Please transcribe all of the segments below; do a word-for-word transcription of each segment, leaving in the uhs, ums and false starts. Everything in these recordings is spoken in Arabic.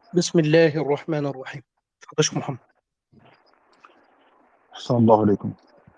بسم الله الرحمن الرحيم. اتفضل يا شيخ محمد. أحسن الله عليكم.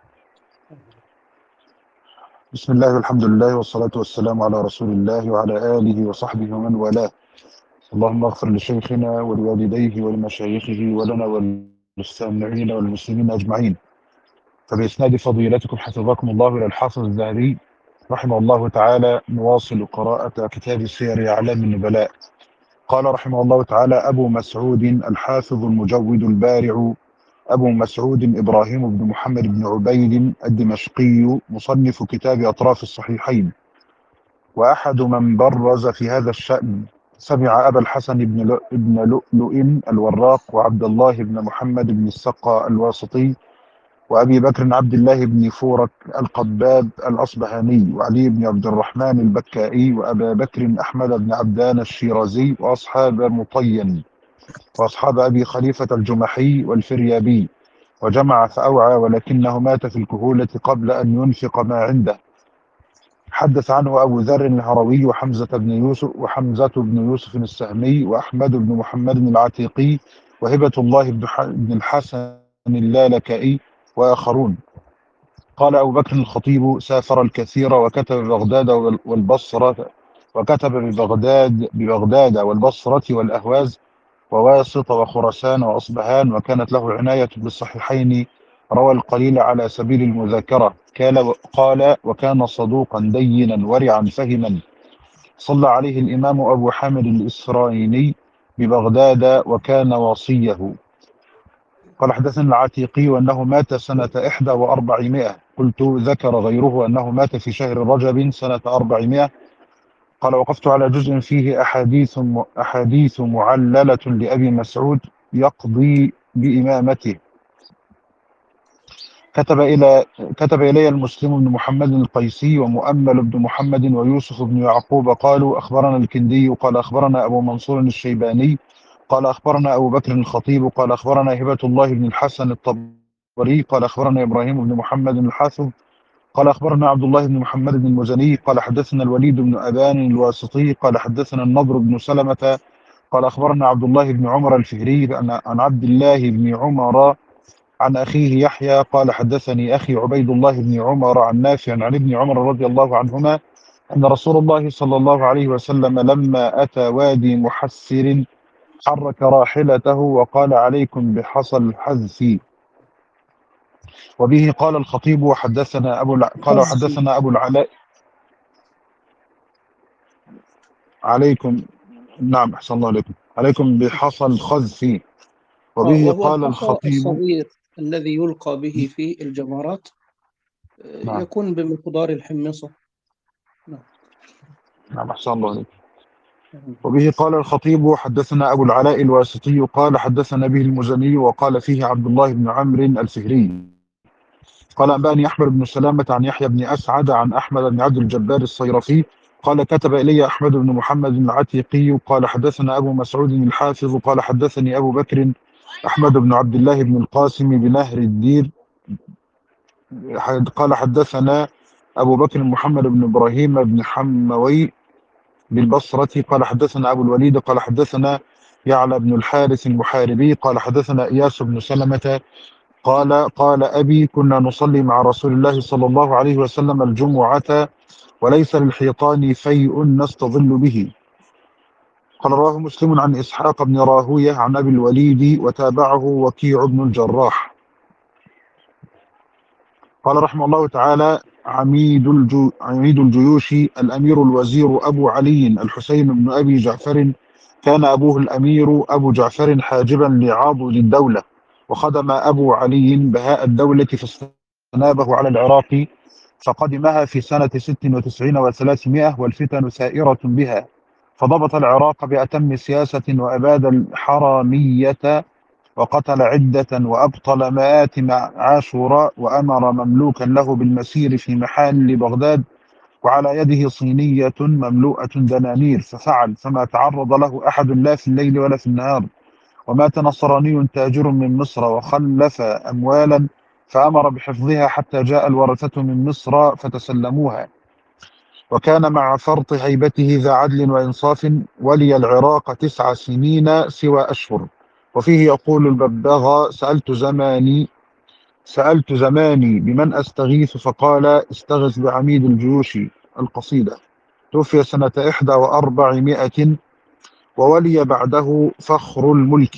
بسم الله والحمد لله والصلاة والسلام على رسول الله وعلى آله وصحبه ومن والاه. اللهم اغفر لشيخنا ولوالديه ولمشايخه ولنا وللسامعين والمسلمين أجمعين. فبإسناد فضيلتكم حفظكم الله إلى الحافظ الذهبي رحمه الله تعالى نواصل قراءة كتاب سير أعلام النبلاء. قال رحمه الله تعالى: أبو مسعود الحافظ المجود البارع أبو مسعود إبراهيم بن محمد بن عبيد الدمشقي مصنف كتاب أطراف الصحيحين، وأحد من برز في هذا الشأن. سمع أبا الحسن بن لؤ- بن لؤلؤ الوراق، وعبد الله بن محمد بن السقا الواسطي، وأبي بكر عبد الله بن فورك القباب الأصبهاني، وعلي بن عبد الرحمن البكائي، وأبا بكر أحمد بن عبدان الشيرازي، وأصحاب مطين، وأصحاب أبي خليفة الجمحي والفريابي. وجمع فأوعى، ولكنه مات في الكهولة قبل أن ينفق ما عنده. حدث عنه أبو ذر الهروي، وحمزة بن يوسف وحمزة بن يوسف السهمي، وأحمد بن محمد العتيقي، وهبة الله بن ح- بن الحسن اللالكائي، وآخرون. قال أبو بكر الخطيب: سافر الكثير وكتب ببغداد وال- والبصرة وكتب ببغداد ببغداد والبصرة والأهواز وواسط وخراسان وأصبهان، وكانت له عناية بالصحيحين. روى القليل على سبيل المذاكرة. قال قال وكان صدوقا دينا ورعا فهما. صلى عليه الإمام أبو حامد الإسرائيلي ببغداد وكان وصيه. قال حدثنا العتيقي وأنه مات سنة إحدى وأربعمائة. قلت: ذكر غيره أنه مات في شهر رجب سنة أربعمائة. قال: وقفت على جزء فيه أحاديث أحاديث معللة لأبي مسعود يقضي بإمامته. كتب إلى كتب إلي المسلم بن محمد القيسي، ومؤمل بن محمد، ويوسف بن يعقوب. قالوا: أخبرنا الكندي قال أخبرنا أبو منصور الشيباني قال أخبرنا أبو بكر الخطيب قال أخبرنا هبة الله بن الحسن الطبري قال أخبرنا إبراهيم بن محمد الحافظ قال أخبرنا عبد الله بن محمد بن المزني قال حدثنا الوليد بن أبان الواسطي قال حدثنا النضر بن سلمة قال أخبرنا عبد الله بن عمر الفهري عن عن عبد الله بن عمر عن أخيه يحيى قال حدثني أخي عبيد الله بن عمر عن نافع عن ابن عمر رضي الله عنهما أن رسول الله صلى الله عليه وسلم لما أتى وادي محسر حرك راحلته وقال: عليكم بحصى الحذف. وبه قال الخطيب وحدثنا أبو الع... قال حذفي. وحدثنا أبو العلاء. عليكم. نعم، أحسن الله عليكم. عليكم بحصى الخذف. آه وبه وهو قال الحصى الخطيب. الصغير الذي يلقى به في الجمرات، آه، نعم. يكون بمقدار الحمصة. نعم. نعم، أحسن الله عليكم. وبه قال الخطيب حدثنا أبو العلاء الواسطي قال حدثنا به المزني، وقال فيه عبد الله بن عمرو الفهري قال: أنبأني أحمد بن سلامة عن يحيى بن أسعد عن أحمد بن عبد الجبار الصيرفي قال: كتب إلي أحمد بن محمد العتيقي قال حدثنا أبو مسعود الحافظ قال حدثني أبو بكر أحمد بن عبد الله بن القاسم بنهر الدير قال حدثنا أبو بكر محمد بن إبراهيم بن حموي بالبصرة قال حدثنا أبو الوليد قال حدثنا يعلى بن الحارث المحاربي قال حدثنا إياس بن سلمة قال: قال أبي: كنا نصلي مع رسول الله صلى الله عليه وسلم الجمعة وليس للحيطان فيء نستظل به. قال: رواه مسلم عن إسحاق بن راهوية عن أبي الوليد، وتابعه وكيع بن الجراح. قال رحمه الله تعالى: عميد, الجو عميد الجيوش الأمير الوزير أبو علي الحسين بن أبي جعفر، كان أبوه الأمير أبو جعفر حاجبا لعاضد الدولة، وخدم أبو علي بهاء الدولة فاستنابه على العراق، فقدمها في سنة ست وتسعين وثلاثمائة والفتن سائرة بها، فضبط العراق بأتم سياسة وأباد الحرامية وقتل عدة وأبطل مآت مع عاشوراء، وأمر مملوكا له بالمسير في محال بغداد وعلى يده صينية مملوءة دنانير، ففعل، فما تعرض له أحد لا في الليل ولا في النهار. ومات نصراني تاجر من مصر وخلف أموالا، فأمر بحفظها حتى جاء الورثة من مصر فتسلموها. وكان مع فرط هيبته ذا عدل وإنصاف، ولي العراق تسع سنين سوى أشهر. وفيه يقول البباغ: سألت زماني سألت زماني بمن أستغيث، فقال: استغث بعميد الجيوش. القصيدة. توفي سنة إحدى وأربعمائة، وولي بعده فخر الملك.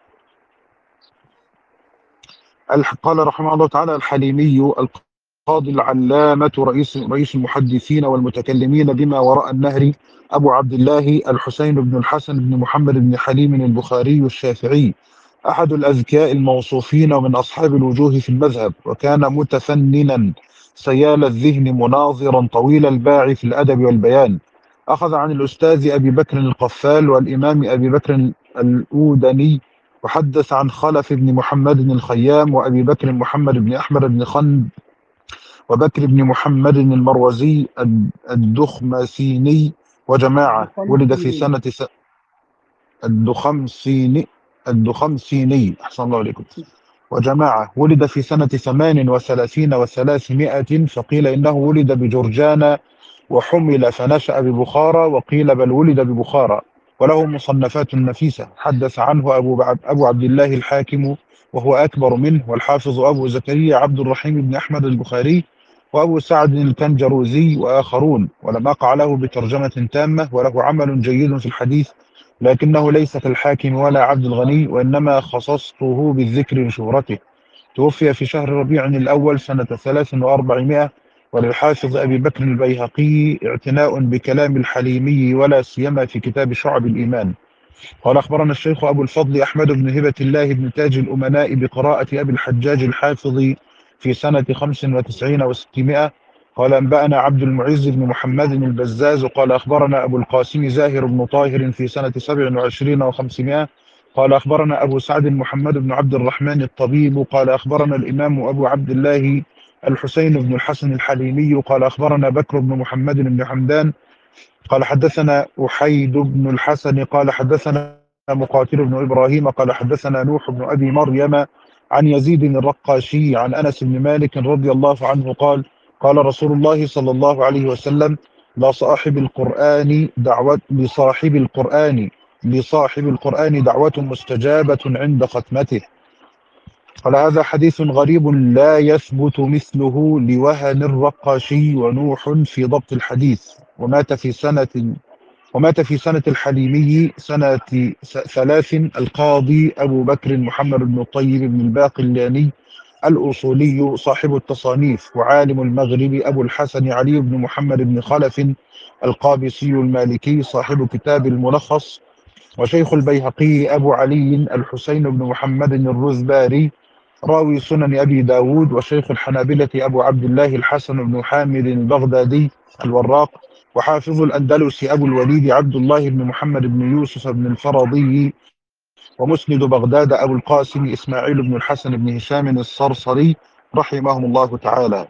قال رحمه الله تعالى: الحليمي القاضي العلامة رئيس رئيس المحدثين والمتكلمين بما وراء النهر، أبو عبد الله الحسين بن الحسن بن محمد بن حليم البخاري الشافعي، أحد الأذكياء الموصوفين ومن أصحاب الوجوه في المذهب، وكان متفننا سيال الذهن مناظرا طويل الباع في الأدب والبيان. أخذ عن الأستاذ أبي بكر القفال والإمام أبي بكر الأودني، وحدث عن خلف بن محمد الخيام وأبي بكر محمد بن أحمد بن خند وبكر بن محمد المروزي الدخمسيني وجماعة. ولد في سنة س... الدخمسيني الدخمسيني أحسن الله عليكم. وجماعة. ولد في سنة ثمان وثلاثين وثلاثمائة، فقيل إنه ولد بجرجان وحمل فنشأ ببخارى، وقيل بل ولد ببخارى. وله مصنفات نفيسة. حدث عنه أبو, أبو عبد الله الحاكم وهو أكبر منه، والحافظ أبو زكريا عبد الرحيم بن أحمد البخاري، وأبو سعد الكنجروزي وآخرون. ولم أقع له بترجمة تامة، وله عمل جيد في الحديث، لكنه ليس كالحاكم ولا عبد الغني، وإنما خصصته بالذكر لشهرته. توفي في شهر ربيع الأول سنة ثلاث وأربعمائة. وللحافظ أبي بكر البيهقي اعتناء بكلام الحليمي، ولا سيما في كتاب شعب الإيمان. قال: أخبرنا الشيخ أبو الفضل أحمد بن هبة الله بن تاج الأمناء بقراءة أبي الحجاج الحافظ في سنة خمس وتسعين وستمائة. قال: أنبأنا عبد المعز بن محمد البزاز قال: أخبرنا أبو القاسم زاهر بن طاهر في سنة سبع وعشرين وخمسمائة. قال: أخبرنا أبو سعد محمد بن عبد الرحمن الطبيب قال: أخبرنا الإمام أبو عبد الله الحسين بن الحسن الحليمي قال: أخبرنا بكر بن محمد بن حمدان قال: حدثنا أحيد بن الحسن قال: حدثنا مقاتل بن إبراهيم قال: حدثنا نوح بن أبي مريم عن يزيد الرقاشي عن أنس بن مالك رضي الله عنه قال: قال رسول الله صلى الله عليه وسلم: لا صاحب القرآن دعوة لصاحب القرآن لصاحب القرآن دعوة مستجابة عند ختمته. قال: هذا حديث غريب لا يثبت مثله لوهن الرقاشي ونوح في ضبط الحديث. ومات في سنة ومات في سنة الحليمي سنة ثلاث القاضي أبو بكر محمد بن الطيب بن الباقلاني الأصولي صاحب التصانيف، وعالم المغرب أبو الحسن علي بن محمد بن خلف القابسي المالكي صاحب كتاب الملخص، وشيخ البيهقي أبو علي الحسين بن محمد الرزباري راوي سنن أبي داود، وشيخ الحنابلة أبو عبد الله الحسن بن حامد البغدادي الوراق، وحافظ الأندلس أبو الوليد عبد الله بن محمد بن يوسف بن الفرضي، ومسند بغداد أبو القاسم إسماعيل بن الحسن بن هشام الصرصري رحمهم الله تعالى.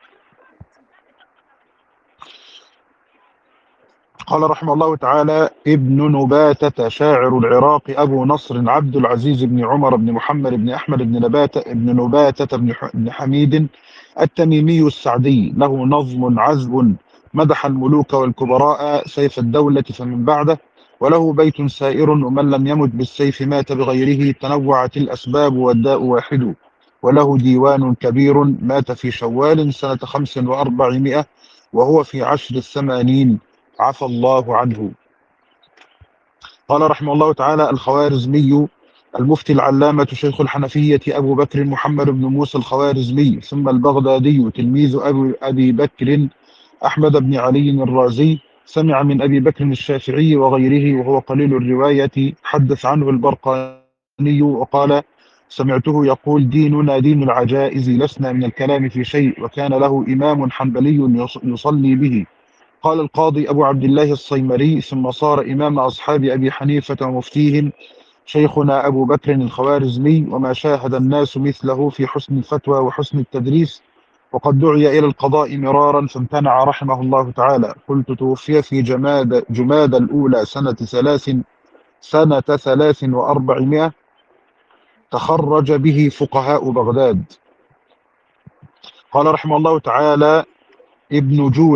قال رحمه الله تعالى: ابن نباتة شاعر العراق أبو نصر عبد العزيز بن عمر بن محمد بن أحمد بن نباتة بن نباتة بن حميد التميمي السعدي، له نظم عذب مدح الملوك والكبراء سيف الدولة فمن بعده، وله بيت سائر: ومن لم يمت بالسيف مات بغيره، تنوعت الأسباب والداء واحد. وله ديوان كبير مات في شوال سنة خمس وأربعمائة وهو في عشر الثمانين عفى الله عنه. قال رحمه الله تعالى: الخوارزمي المفتي العلامة شيخ الحنفية أبو بكر محمد بن موسى الخوارزمي، ثم البغدادي تلميذ أبي, أبي بكر أحمد بن علي الرازي، سمع من أبي بكر الشافعي وغيره وهو قليل الرواية. حدث عنه البرقاني وقال: سمعته يقول: ديننا دين العجائز، لسنا من الكلام في شيء. وكان له إمام حنبلي يصلي به. قال القاضي أبو عبد الله الصيمري: ثم صار إمام أصحاب أبي حنيفة ومفتيهم شيخنا أبو بكر الخوارزمي، وما شاهد الناس مثله في حسن الفتوى وحسن التدريس، وقد دعي إلى القضاء مرارا فامتنع رحمه الله تعالى. قلت: توفي في جماد جماد الأولى سنة ثلاث سنة ثلاث وأربعمائة. تخرج به فقهاء بغداد. قال رحمه الله تعالى: ابن جولة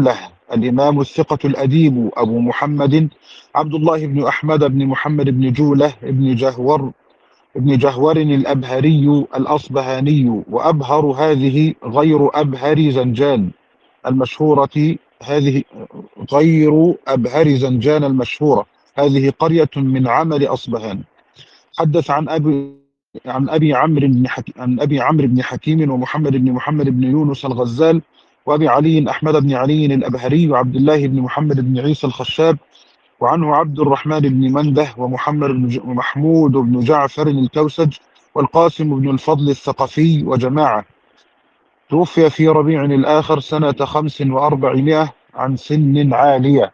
الإمام الثقة الأديب أبو محمد عبد الله بن أحمد بن محمد بن جولة بن جهور ابن جهور الأبهري الأصبهاني. وأبهر هذه غير أبهر زنجان المشهورة هذه غير أبهر زنجان المشهورة هذه قرية من عمل أصبهان. حدث عن أبي عن أبي عمرو بن حكيم عن أبي عمرو بن حكيم ومحمد بن محمد بن يونس الغزال وأبي علي أحمد بن علي الأبهري وعبد الله بن محمد بن عيسى الخشاب. وعنه عبد الرحمن بن منده ومحمد بن ج... ومحمود بن جعفر الكوسج والقاسم بن الفضل الثقفي وجماعة. توفي في ربيع الآخر سنة خمس وأربعمائة عن سن عالية.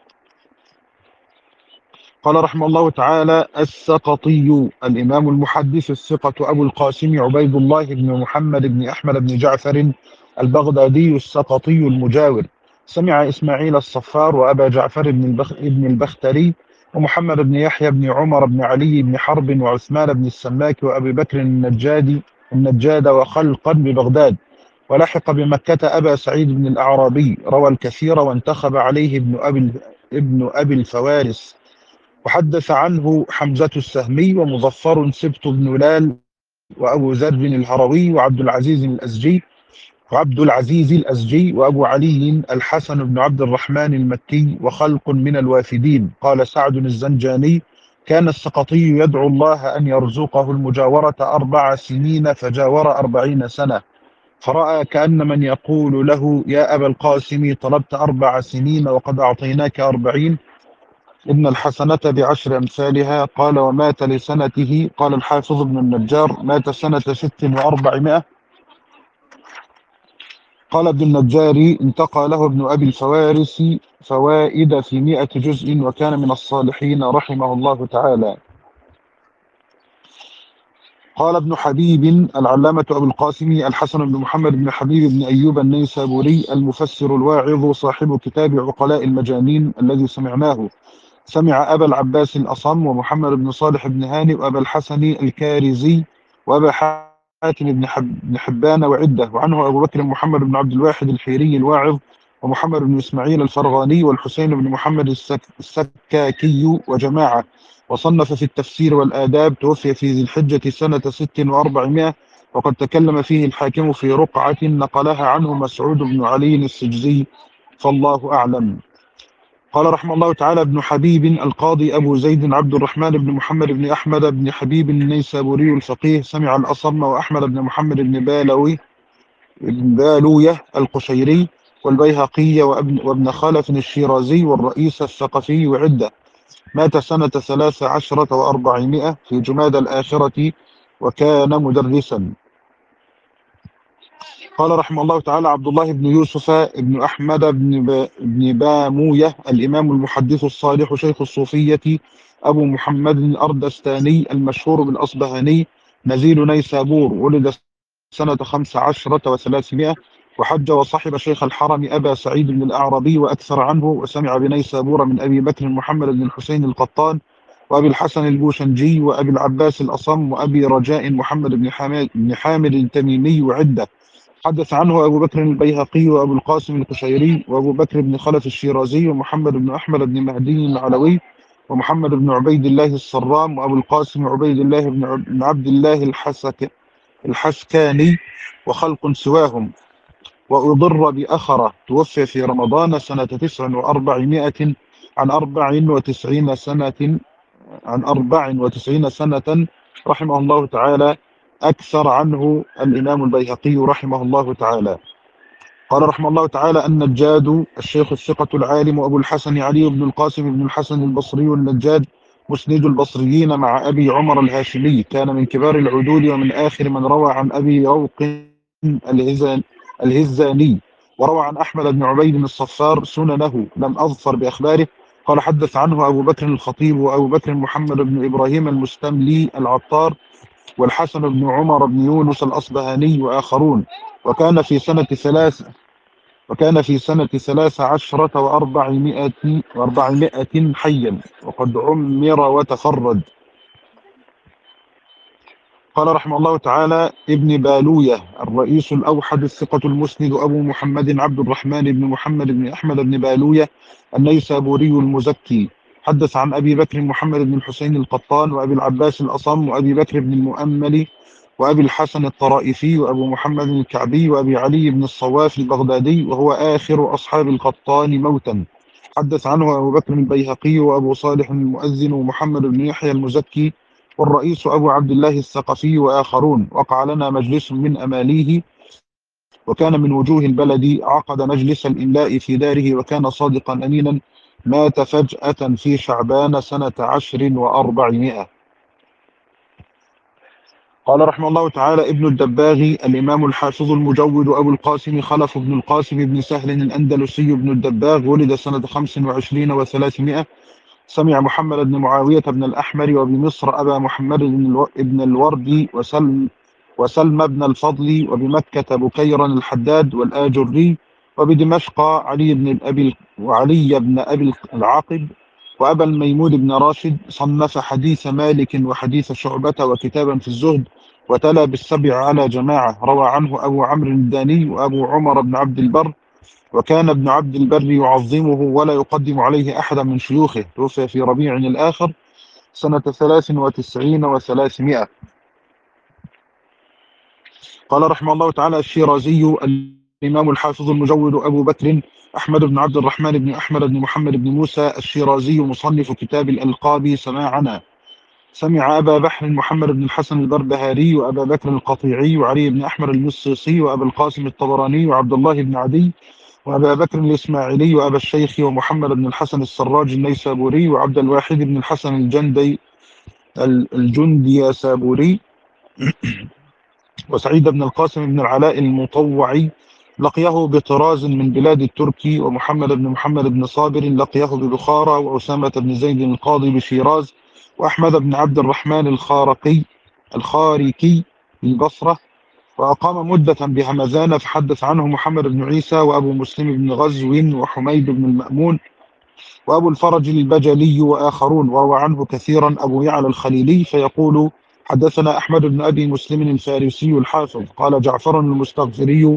قال رحمه الله تعالى: السقطي الإمام المحدث الثقة أبو القاسم عبيد الله بن محمد بن أحمد بن جعفر البغدادي السقطي المجاور. سمع إسماعيل الصفار وأبا جعفر بن, البخ... بن البختري ومحمد بن يحيى بن عمر بن علي بن حرب وعثمان بن السماك وأبي بكر النجادي النجاد وخلقا ببغداد. ولحق بمكة أبا سعيد بن الأعرابي روى الكثير وانتخب عليه ابن أبي, ابن أبي الفوارس. وحدث عنه حمزة السهمي ومظفر سبط بن لال وأبو ذر الهروي وعبد العزيز الأزجي وعبد العزيز الأزجي وأبو علي الحسن بن عبد الرحمن المكي وخلق من الوافدين. قال سعد الزنجاني: كان السقطي يدعو الله أن يرزقه المجاورة أربع سنين فجاور أربعين سنة، فرأى كأن من يقول له: يا أبا القاسم طلبت أربع سنين وقد أعطيناك أربعين، إن الحسنة بعشر أمثالها. قال: ومات لسنته. قال الحافظ ابن النجار: مات سنة ست وأربعمائة. قال ابن النجار: انتقى له ابن أبي الفوارس فوائد في مئة جزء وكان من الصالحين رحمه الله تعالى. قال ابن حبيب العلامة أبو القاسم الحسن بن محمد بن حبيب بن أيوب النيسابوري المفسر الواعظ صاحب كتاب عقلاء المجانين الذي سمعناه، سمع أبا العباس الأصم ومحمد بن صالح بن هاني وأبا الحسن الكارزي وأبا حاتم بن, حب بن حبان وعدة. وعنه أبو بكر محمد بن عبد الواحد الحيري الواعظ ومحمد بن إسماعيل الفرغاني والحسين بن محمد السك السكاكي وجماعة. وصنف في التفسير والآداب. توفي في ذي الحجة سنة ست وأربعمائة وقد تكلم فيه الحاكم في رقعة نقلها عنه مسعود بن علي السجزي، فالله أعلم. قال رحمه الله تعالى: ابن حبيب القاضي أبو زيد عبد الرحمن بن محمد بن أحمد بن حبيب النيسابوري الفقيه سمع الأصم وأحمد بن محمد بن بالوي بن بالوية القشيري والبيهقي وابن, وابن خلف الشيرازي والرئيس الثقفي وعدة. مات سنة ثلاث عشرة وأربعمائة في جماد الآخرة وكان مدرسا. قال رحمه الله تعالى: عبد الله بن يوسف بن أحمد بن, با بن باموية الإمام المحدث الصالح شيخ الصوفية أبو محمد الأردستاني المشهور بالأصبهاني نزيل نيسابور. ولد سنة خمس عشرة وثلاثمائة وحج وصحب شيخ الحرم أبا سعيد بن الأعرابي وأكثر عنه. وسمع بنيسابور من أبي بكر محمد بن الحسين القطان وأبي الحسن البوشنجي وأبي العباس الأصم وأبي رجاء محمد بن حامد بن حامد التميمي وعدة. حدث عنه أبو بكر البيهقي وأبو القاسم القشيري وأبو بكر بن خلف الشيرازي ومحمد بن أحمد بن مهدي العلوي ومحمد بن عبيد الله الصرام وأبو القاسم عبيد الله بن عبد الله الحسك الحسكاني وخلق سواهم. وأضر بأخرة. توفي في رمضان سنة تسع وأربعمائة عن أربع وتسعين سنة عن أربع وتسعين سنة رحمه الله تعالى. أكثر عنه الإمام البيهقي رحمه الله تعالى. قال رحمه الله تعالى: النجاد الشيخ الثقة العالم أبو الحسن علي بن القاسم بن الحسن البصري النجاد مسند البصريين مع أبي عمر الهاشمي، كان من كبار العدول ومن آخر من روى عن أبي روق الهزان الهزاني، وروى عن أحمد بن عبيد الصفار سننه، لم أظفر بأخباره. قال: حدث عنه أبو بكر الخطيب وأبو بكر محمد بن إبراهيم المستملي العطار والحسن بن عمر بن يونس الأصبهاني وآخرون. وكان في سنة ثلاث وكان في سنة ثلاث عشرة وأربعمائة وأربعمائة حيا وقد عمر وتفرد. قال رحمه الله تعالى: ابن بالوية الرئيس الأوحد الثقة المسند أبو محمد عبد الرحمن بن محمد بن أحمد بن بالوية النيسابوري المزكي، حدث عن أبي بكر محمد بن الحسين القطان وأبي العباس الأصم وأبي بكر بن المؤمل وأبي الحسن الطرائفي وأبو محمد الكعبي وأبي علي بن الصواف البغدادي، وهو آخر أصحاب القطان موتا. حدث عنه أبو بكر البيهقي وأبو صالح المؤذن ومحمد بن يحيى المزكي والرئيس أبو عبد الله الثقفي وآخرون. وقع لنا مجلس من أماليه، وكان من وجوه البلد. عقد مجلس الإملاء في داره، وكان صادقا أمينا. مات فجأة في شعبان سنة عشر وأربعمائة. قال رحمه الله تعالى: ابن الدباغي الإمام الحافظ المجود أبو القاسم خلف بن القاسم بن سهل الأندلسي بن الدباغ، ولد سنة خمس وعشرين وثلاثمائة. سمع محمد بن معاوية بن الأحمر وبمصر أبا محمد بن الوردي وسلم وسلم بن الفضل، وبمكة بكيرا الحداد والآجري، وبدمشق علي بن أبي وعلي بن أبي العاقب وأبا الميمون بن راشد. صنف حديث مالك وحديث شعبة وكتابا في الزهد، وتلا بالسبع على جماعة. روى عنه أبو عمرو الداني وأبو عمر بن عبد البر، وكان ابن عبد البر يعظمه ولا يقدم عليه أحدا من شيوخه. توفي في ربيع الآخر سنة ثلاث وتسعين وثلاثمائة. قال رحمه الله تعالى: الشيرازي الإمام الحافظ المجود أبو بكر أحمد بن عبد الرحمن بن أحمد بن محمد بن موسى الشيرازي، مصنف كتاب الألقاب، سماعنا. سمع أبا بحر محمد بن الحسن البربهاري وأبا بكر القطيعي وعلي بن أحمد المصيصي وأبا القاسم الطبراني وعبد الله بن عدي وأبا بكر الإسماعيلي وأبا الشيخ ومحمد بن الحسن السراج النيسابوري وعبد الواحد بن الحسن الجندي الجندي سابوري وسعيد بن القاسم بن العلاء المطوعي لقيه بطراز من بلاد التركي، ومحمد بن محمد بن صابر لقيه ببخارى، وأسامة بن زيد القاضي بشيراز، وأحمد بن عبد الرحمن الخارقي الخاركي بالبصرة، وأقام مدة بهمذان. فحدث عنه محمد بن عيسى وأبو مسلم بن غزو وحميد بن المأمون وأبو الفرج البجلي وآخرون. وروى عنه كثيرا أبو يعلى الخليلي، فيقول: حدثنا أحمد بن أبي مسلم الفارسي الحافظ قال جعفر المستغفري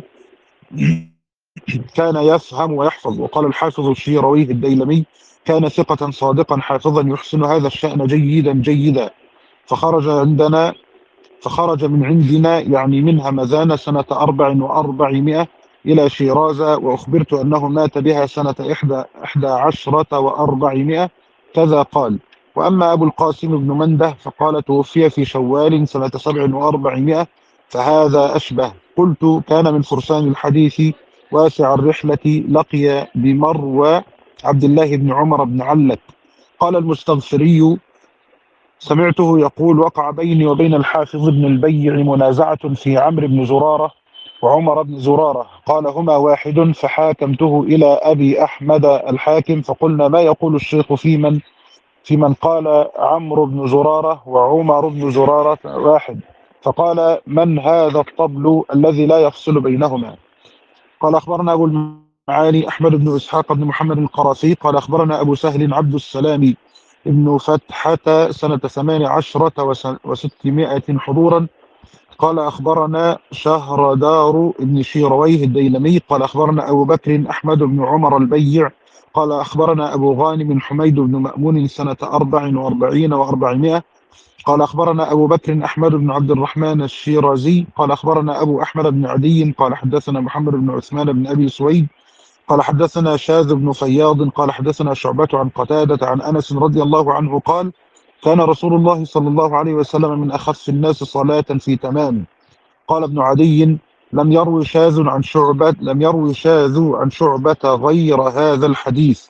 كان يفهم ويحفظ. وقال الحافظ الشيروي الديلمي: كان ثقة صادقا حافظا يحسن هذا الشأن جيدا جيدا. فخرج عندنا فخرج من عندنا يعني من همذان سنة أربع وأربعمائة إلى شيراز، وأخبرت أنه مات بها سنة إحدى, إحدى عشرة وأربعمائة. كذا قال. وأما أبو القاسم بن منده فقال: توفي في شوال سنة سبع وأربعمائة، فهذا أشبه. قلت: كان من فرسان الحديث واسع الرحلة، لقي بمروى عبد الله بن عمر بن علت. قال المستغفري: سمعته يقول: وقع بيني وبين الحافظ بن البيع منازعة في عمرو بن زرارة وعمر بن زرارة، قال: هما واحد. فحاكمته إلى أبي أحمد الحاكم، فقلنا: ما يقول الشيخ في من في من قال عمرو بن زرارة وعمر بن زرارة واحد؟ فقال: من هذا الطبل الذي لا يفصل بينهما؟ قال: أخبرنا أبو المعالي أحمد بن إسحاق بن محمد القرافي قال: أخبرنا أبو سهل عبد السلام ابن فتحة سنة ثمان عشرة وستمائة حضورا. قال: أخبرنا شهردار ابن شيرويه الديلمي قال: أخبرنا أبو بكر أحمد بن عمر البيع قال: أخبرنا أبو غانم حميد بن مأمون سنة أربع وأربعين وأربعمائة. قال: أخبرنا أبو بكر أحمد بن عبد الرحمن الشيرازي قال: أخبرنا أبو أحمد بن عدي قال: حدثنا محمد بن عثمان بن أبي سويد قال: حدثنا شاذ بن فياض قال: حدثنا شعبة عن قتادة عن أنس رضي الله عنه قال: كان رسول الله صلى الله عليه وسلم من أخف الناس صلاة في تمام. قال ابن عدي: لم يروي شاذ عن شعبة لم يروي شاذ عن شعبة غير هذا الحديث.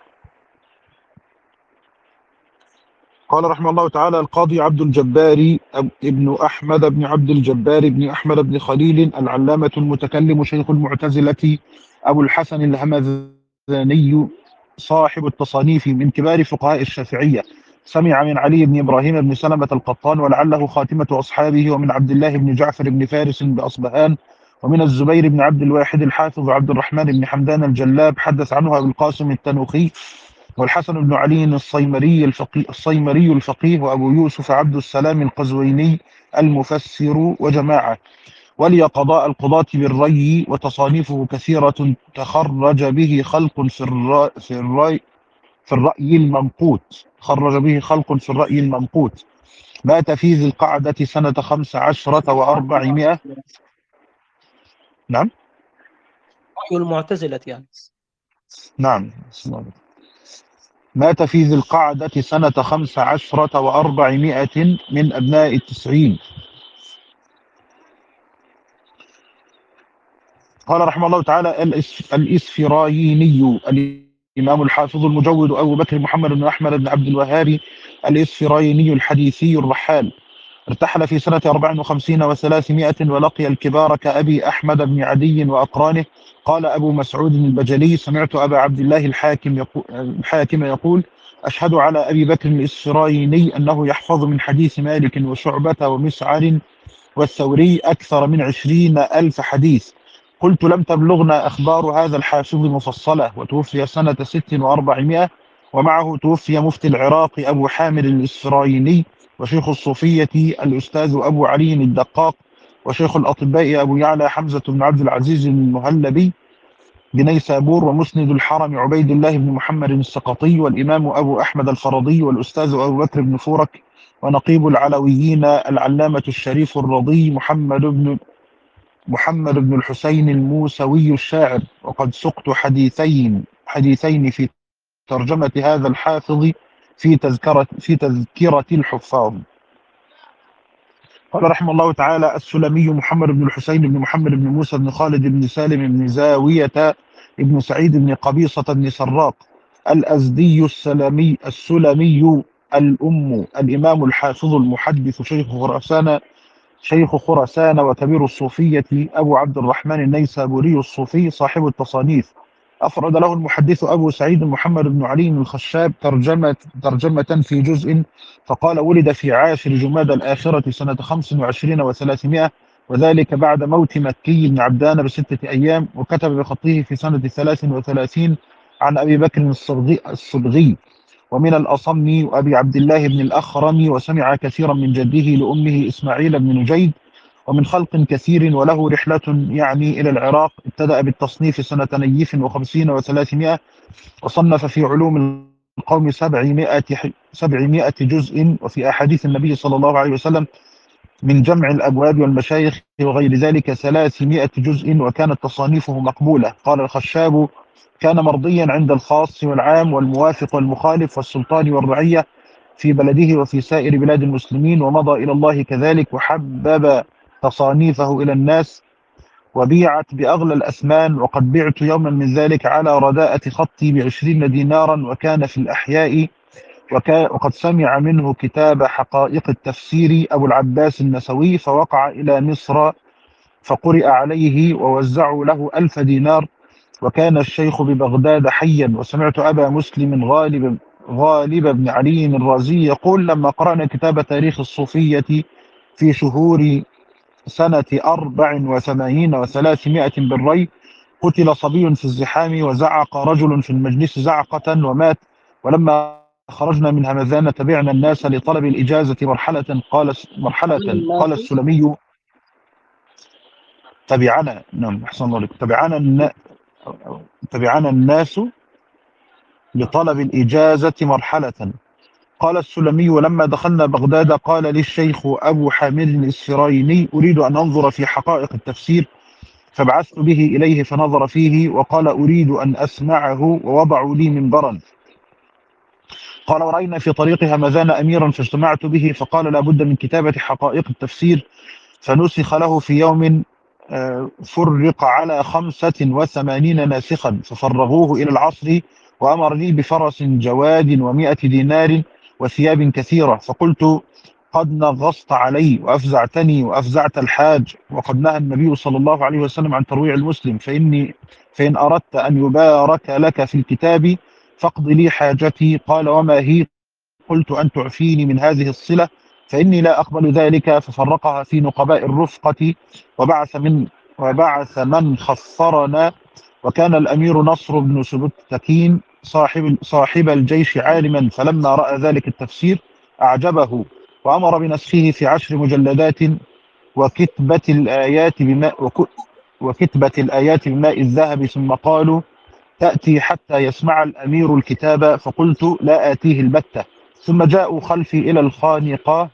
قال رحمه الله تعالى: القاضي عبد الجبار ابن أحمد بن عبد الجبار بن أحمد بن خليل العلامة المتكلم شيخ المعتزلة أبو الحسن الهمذاني صاحب التصانيف، من كبار فقهاء الشافعية. سمع من علي بن إبراهيم بن سلمة القطان ولعله خاتمة أصحابه، ومن عبد الله بن جعفر بن فارس بأصبهان، ومن الزبير بن عبد الواحد الحافظ عبد الرحمن بن حمدان الجلاب. حدث عنه أبو القاسم التنوخي والحسن بن علي الصيمري الفقيه, الصيمري الفقيه وأبو يوسف عبد السلام القزويني المفسر وجماعة. ولي قضاء القضاة بالري، وتصانيفه كثيرة تخرج به خلق في الرأي, في الرأي, في الرأي الممقوت خرج به خلق في الرأي الممقوت. مات في ذي القعدة سنة خمس عشرة وأربعمائة. نعم رأي المعتزلة يعني. نعم مات في ذي القعدة سنة خمس عشرة وأربعمائة من أبناء التسعين. قال رحمه الله تعالى: الإسفرايني الإمام الحافظ المجود أبو بكر محمد بن أحمد بن عبد الوهاب الإسفرايني الحديثي الرحال، ارتحل في سنة أربع وخمسين وثلاثمائة ولقي الكبار كأبي أحمد بن عدي وأقرانه. قال أبو مسعود البجلي: سمعت أبا عبد الله الحاكم يقول, الحاكم يقول: أشهد على أبي بكر الإسفرايني أنه يحفظ من حديث مالك وشعبة ومسعر والثوري أكثر من عشرين ألف حديث. قلت: لم تبلغنا أخبار هذا الحافظ مفصلة. وتوفي سنة ست وأربعمائة، ومعه توفي مفتي العراق أبو حامد الإسفرايني، وشيخ الصوفية الأستاذ أبو علي الدقاق، وشيخ الأطباء أبو يعلى حمزة بن عبد العزيز المهلبي بنيسابور، ومسند الحرم عبيد الله بن محمد السقطي، والإمام أبو أحمد الفرضي، والأستاذ أبو بكر بن فورك، ونقيب العلويين العلامة الشريف الرضي محمد بن محمد بن الحسين الموسوي الشاعر. وقد سقت حديثين حديثين في ترجمة هذا الحافظ في تذكرة في تذكرة الحفاظ. قال رحمه الله تعالى: السلمي محمد بن الحسين بن محمد بن موسى بن خالد بن سالم بن زاوية بن سعيد بن قبيصة بن سراق الأزدي السلمي السلمي الأم الإمام الحافظ المحدث شيخ خراسان شيخ خراسان وكبير الصوفية أبو عبد الرحمن النيسابوري الصوفي صاحب التصانيف. أفرد له المحدث أبو سعيد محمد بن علي الخشاب ترجمة ترجمة في جزء، فقال: ولد في عاشر جمادى الآخرة سنة خمس وعشرين وثلاثمائة، وذلك بعد موت مكي بن عبدان بستة أيام. وكتب بخطه في سنة ثلاث وثلاثين عن أبي بكر الصبغي, الصبغي ومن الأصم وأبي عبد الله بن الأخرم، وسمع كثيرا من جده لأمه إسماعيل بن نجيد، ومن خلق كثير. وله رحلة يعني إلى العراق. ابتدأ بالتصنيف سنة نيف وخمسين وثلاثمائة، وصنف في علوم القوم سبعمائة, سبعمائة جزء، وفي أحاديث النبي صلى الله عليه وسلم من جمع الأبواب والمشايخ وغير ذلك ثلاثمائة جزء، وكانت تصانيفه مقبولة. قال الخشاب: كان مرضيا عند الخاص والعام والموافق والمخالف والسلطان والرعية في بلده وفي سائر بلاد المسلمين، ومضى إلى الله كذلك، وحبب تصانيفه إلى الناس، وبيعت بأغلى الأثمان. وقد بعت يوما من ذلك على رداءة خطي بعشرين دينارا، وكان في الأحياء. وقد سمع منه كتاب حقائق التفسير أبو العباس النسوي، فوقع إلى مصر فقرئ عليه ووزعوا له ألف دينار. وكان الشيخ ببغداد حيا. وسمعت أبا مسلم غالب غالب بن علي الرازي يقول: لما قرأنا كتاب تاريخ الصوفية في شهور سنة أربع وثمانين وثلاثمائة بالري، قتل صبي في الزحام، وزعق رجل في المجلس زعقة ومات. ولما خرجنا من همذان تبعنا الناس لطلب الإجازة مرحلة. قال مرحلة قال السلمي: تبعنا نعم أحسن الله لك تبعنا النا... تبعنا الناس لطلب الإجازة مرحلة. قال السلمي: ولما دخلنا بغداد قال للشيخ أبو حامد الإسفرايني: أريد أن أنظر في حقائق التفسير، فبعثت به إليه فنظر فيه، وقال: أريد أن أسمعه، ووضعوا لي منبرا. قال: ورأينا في طريق همذان أميرا فاجتمعت به، فقال: لا بد من كتابة حقائق التفسير، فنسخ له في يوم فرق على خمسة وثمانين ناسخا، ففرغوه إلى العصر، وأمر لي بفرس جواد ومائة دينار وثياب كثيرة. فقلت: قد نغصت علي وأفزعتني وأفزعت الحاج، وقد نهى النبي صلى الله عليه وسلم عن ترويع المسلم، فإني فإن أردت أن يبارك لك في الكتاب فاقض لي حاجتي. قال: وما هي؟ قلت: أن تعفيني من هذه الصلة، فإني لا أقبل ذلك. ففرقها في نقباء الرفقة، وبعث من وبعث من خفرنا، وكان الأمير نصر بن سبتكين صاحب صاحب الجيش عالما، فلما رأى ذلك التفسير أعجبه وأمر بنسخه في عشر مجلدات وكتبة الآيات بماء وك- وكتبة الآيات بماء الذهب. ثم قالوا: تأتي حتى يسمع الأمير الكتاب؟ فقلت: لا آتيه البتة. ثم جاءوا خلفي إلى الخانقة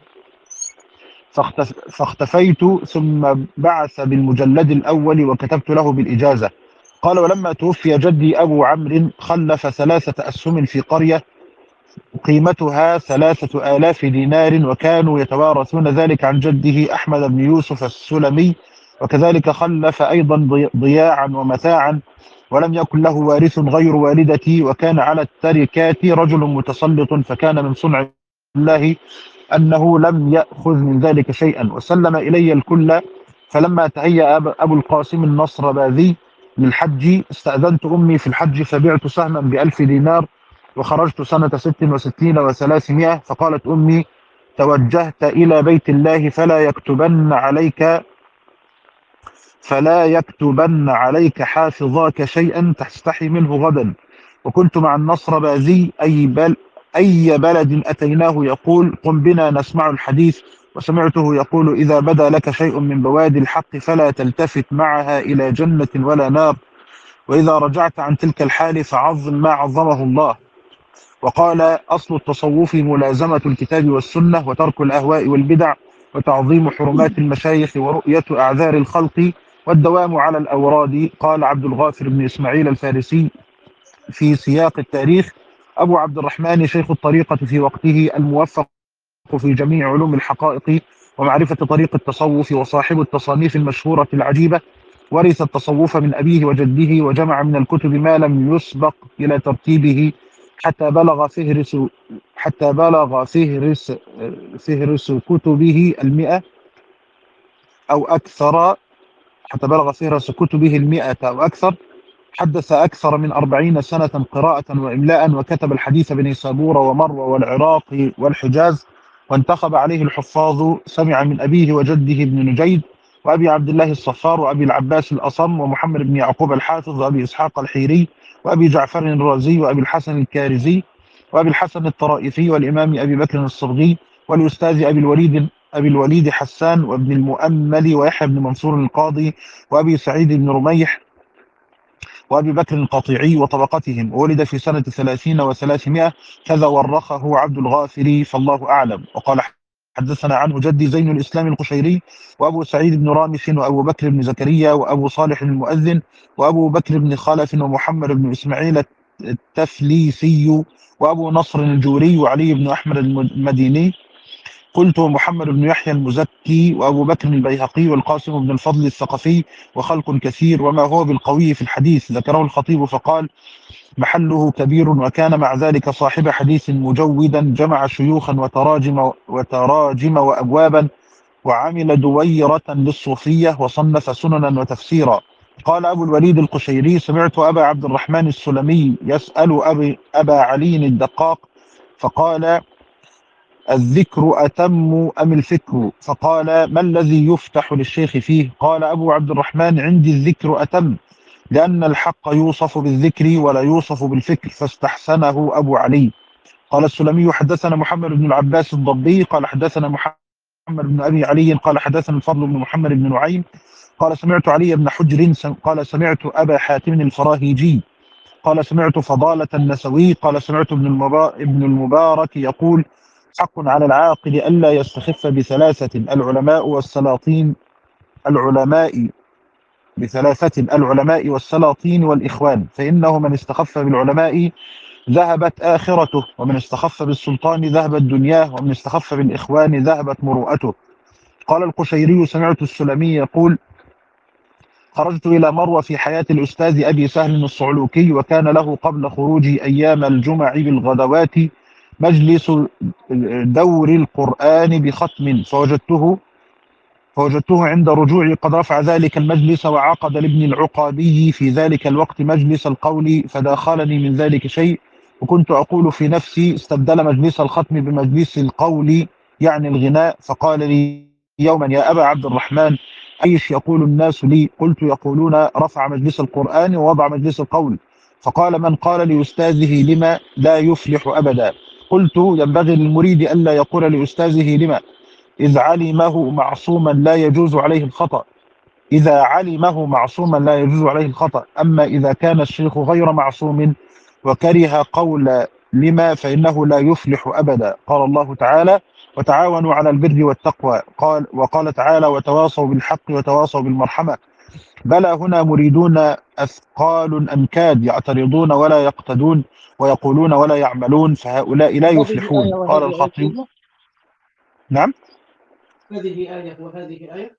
فاختف فاختفيت، ثم بعث بالمجلد الأول وكتبت له بالإجازة. قال: ولما توفي جدي أبو عمرو خلف ثلاثة أسهم في قرية قيمتها ثلاثة آلاف دينار، وكانوا يتوارثون ذلك عن جده أحمد بن يوسف السلمي، وكذلك خلف أيضا ضي- ضياعا ومتاعا، ولم يكن له وارث غير والدتي، وكان على التركات رجل متسلط، فكان من صنع الله أنه لم يأخذ من ذلك شيئا وسلم إلي الكل. فلما تهيأ أب- أبو القاسم النصرباذي للحج استأذنت أمي في الحج، فبعت سهما بألف دينار، وخرجت سنة ست وستين وثلاثمائة. فقالت أمي: توجهت إلى بيت الله فلا يكتبن عليك فلا يكتبن عليك حافظاك شيئا تستحي منه غدا. وكنت مع النصرباذي أي بل أي بلد أتيناه يقول: قم بنا نسمع الحديث. وسمعته يقول: إذا بدا لك شيء من بوادي الحق فلا تلتفت معها إلى جنة ولا نار، وإذا رجعت عن تلك الحال فعظم ما عظمه الله. وقال: أصل التصوف ملازمة الكتاب والسنة، وترك الأهواء والبدع، وتعظيم حرمات المشايخ، ورؤية أعذار الخلق، والدوام على الأوراد. قال عبد الغافر بن إسماعيل الفارسي في سياق التاريخ: أبو عبد الرحمن شيخ الطريقة في وقته، الموفق في جميع علوم الحقائق ومعرفة طريق التصوف، وصاحب التصانيف المشهورة العجيبة، ورث التصوف من أبيه وجده، وجمع من الكتب ما لم يسبق إلى ترتيبه، حتى بلغ فهرس حتى بلغ فهرس فهرس كتبه المئة أو أكثر حتى بلغ فهرس كتبه المئة أو أكثر. حدث أكثر من أربعين سنة قراءة وإملاء، وكتب الحديث بنيسابور ومروة والعراق والحجاز، وانتخب عليه الحفاظ. سمع من أبيه وجده ابن نجيد، وأبي عبد الله الصفار، وأبي العباس الأصم، ومحمد بن يعقوب الحافظ، وأبي إسحاق الحيري، وأبي جعفر الرازي، وأبي الحسن الكارزي، وأبي الحسن الطرائفي، والإمام أبي بكر الصبغي، والأستاذ أبي الوليد أبي الوليد حسان، وابن المؤمل، ويحيى بن منصور القاضي، وأبي سعيد بن رميح، وأبي بكر القطيعي وطبقتهم. وولد في سنة ثلاثين وثلاثمائة، كذا ورخه عبد الغافري، فالله أعلم. وقال: حدثنا عنه جدي زين الإسلام القشيري، وأبو سعيد بن رامح، وأبو بكر بن زكريا، وأبو صالح المؤذن، وأبو بكر بن خلف، ومحمد بن إسماعيل التفليسي، وأبو نصر الجوري، وعلي بن أحمد المديني. قلت: محمد بن يحيى المزكي، وأبو بكر البيهقي، والقاسم بن الفضل الثقفي، وخلق كثير. وما هو بالقوي في الحديث ذكره الخطيب فقال: محله كبير. وكان مع ذلك صاحب حديث مجودا، جمع شيوخا وتراجم وتراجم وأبوابا، وعمل دويرة للصوفية، وصنف سننا وتفسيرا. قال أبو الوليد القشيري: سمعت أبا عبد الرحمن السلمي يسأل أبي أبا علي الدقاق فقال: الذكر أتم أم الفكر؟ فقال: ما الذي يفتح للشيخ فيه؟ قال أبو عبد الرحمن: عندي الذكر أتم، لأن الحق يوصف بالذكر ولا يوصف بالفكر، فاستحسنه أبو علي. قال السلمي: حدثنا محمد بن العباس الضبي قال حدثنا محمد بن أبي علي قال حدثنا الفضل بن محمد بن نعيم قال سمعت علي بن حجر قال سمعت أبا حاتم الفراهيجي قال سمعت فضالة النسوي قال سمعت ابن المبارك, ابن المبارك يقول: حق على العاقل ألا يستخف بثلاثة: العلماء والسلاطين العلماء بثلاثة العلماء والسلاطين والإخوان، فإنه من استخف بالعلماء ذهبت آخرته، ومن استخف بالسلطان ذهبت دنياه، ومن استخف بالإخوان ذهبت مروءته. قال القشيري: سمعت السلمي يقول: خرجت إلى مروة في حياة الأستاذ أبي سهل الصعلوكي، وكان له قبل خروجي أيام الجمع بالغدوات مجلس دور القرآن بختم، فوجدته فوجدته عند رجوعي قد رفع ذلك المجلس، وعقد لابن العقابي في ذلك الوقت مجلس القول، فداخلني من ذلك شيء، وكنت أقول في نفسي: استبدل مجلس الختم بمجلس القول، يعني الغناء. فقال لي يوما: يا أبا عبد الرحمن، أيش يقول الناس لي؟ قلت: يقولون رفع مجلس القرآن ووضع مجلس القول. فقال: من قال لأستاذه لما لا يفلح أبدا. قلت: ينبغي للمريد ألا يقول لأستاذه لما، إذ علمه معصوما لا يجوز عليه الخطأ إذا علمه معصوما لا يجوز عليه الخطأ. أما إذا كان الشيخ غير معصوم وكره قول لما فإنه لا يفلح أبدا. قال الله تعالى: وتعاونوا على البر والتقوى. قال وقال تعالى: وتواصوا بالحق وتواصوا بالمرحمة. بلى هنا مريدون أثقال أنكاد، يعترضون ولا يقتدون، ويقولون ولا يعملون، فهؤلاء لا هذه يفلحون. آية قال وهذه آية الخطيب. كريمة. نعم. هذه آية وهذه آية.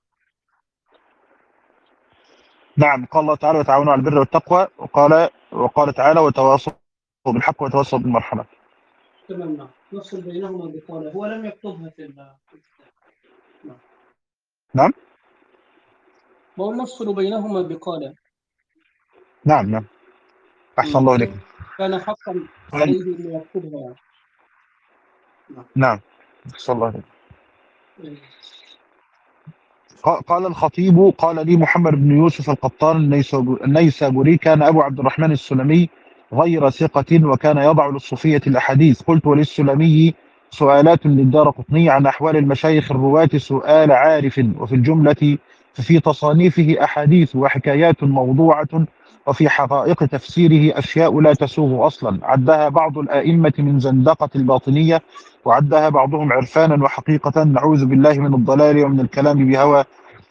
نعم، قال الله تعالى: وتعاونوا على البر والتقوى. وقال وقال تعالى: وتواصوا بالحق وتواصوا بالمرحمة. تمام. نعم، نفصل بينهما بقوله. هو لم يكتبها في الكتاب. نعم. نعم. بقول نفصل بينهما بقوله. نعم. نعم. أحسن الله إليكم. كان حقا عليه أن يكتبها يعني. نعم. نعم. أحسن الله إليكم. إيه. قال الخطيب: قال لي محمد بن يوسف القطان النيسابوري: كان أبو عبد الرحمن السلمي غير ثقة، وكان يضع للصوفية الأحاديث. قلت: وللسلمي سؤالات للدارقطني عن أحوال المشايخ الرواة سؤال عارف، وفي الجملة ففي تصانيفه أحاديث وحكايات موضوعة، وفي حقائق تفسيره أشياء لا تسوغ أصلا، عدها بعض الآئمة من زندقة الباطنية، وعدها بعضهم عرفانا وحقيقة. نعوذ بالله من الضلال ومن الكلام بهوى،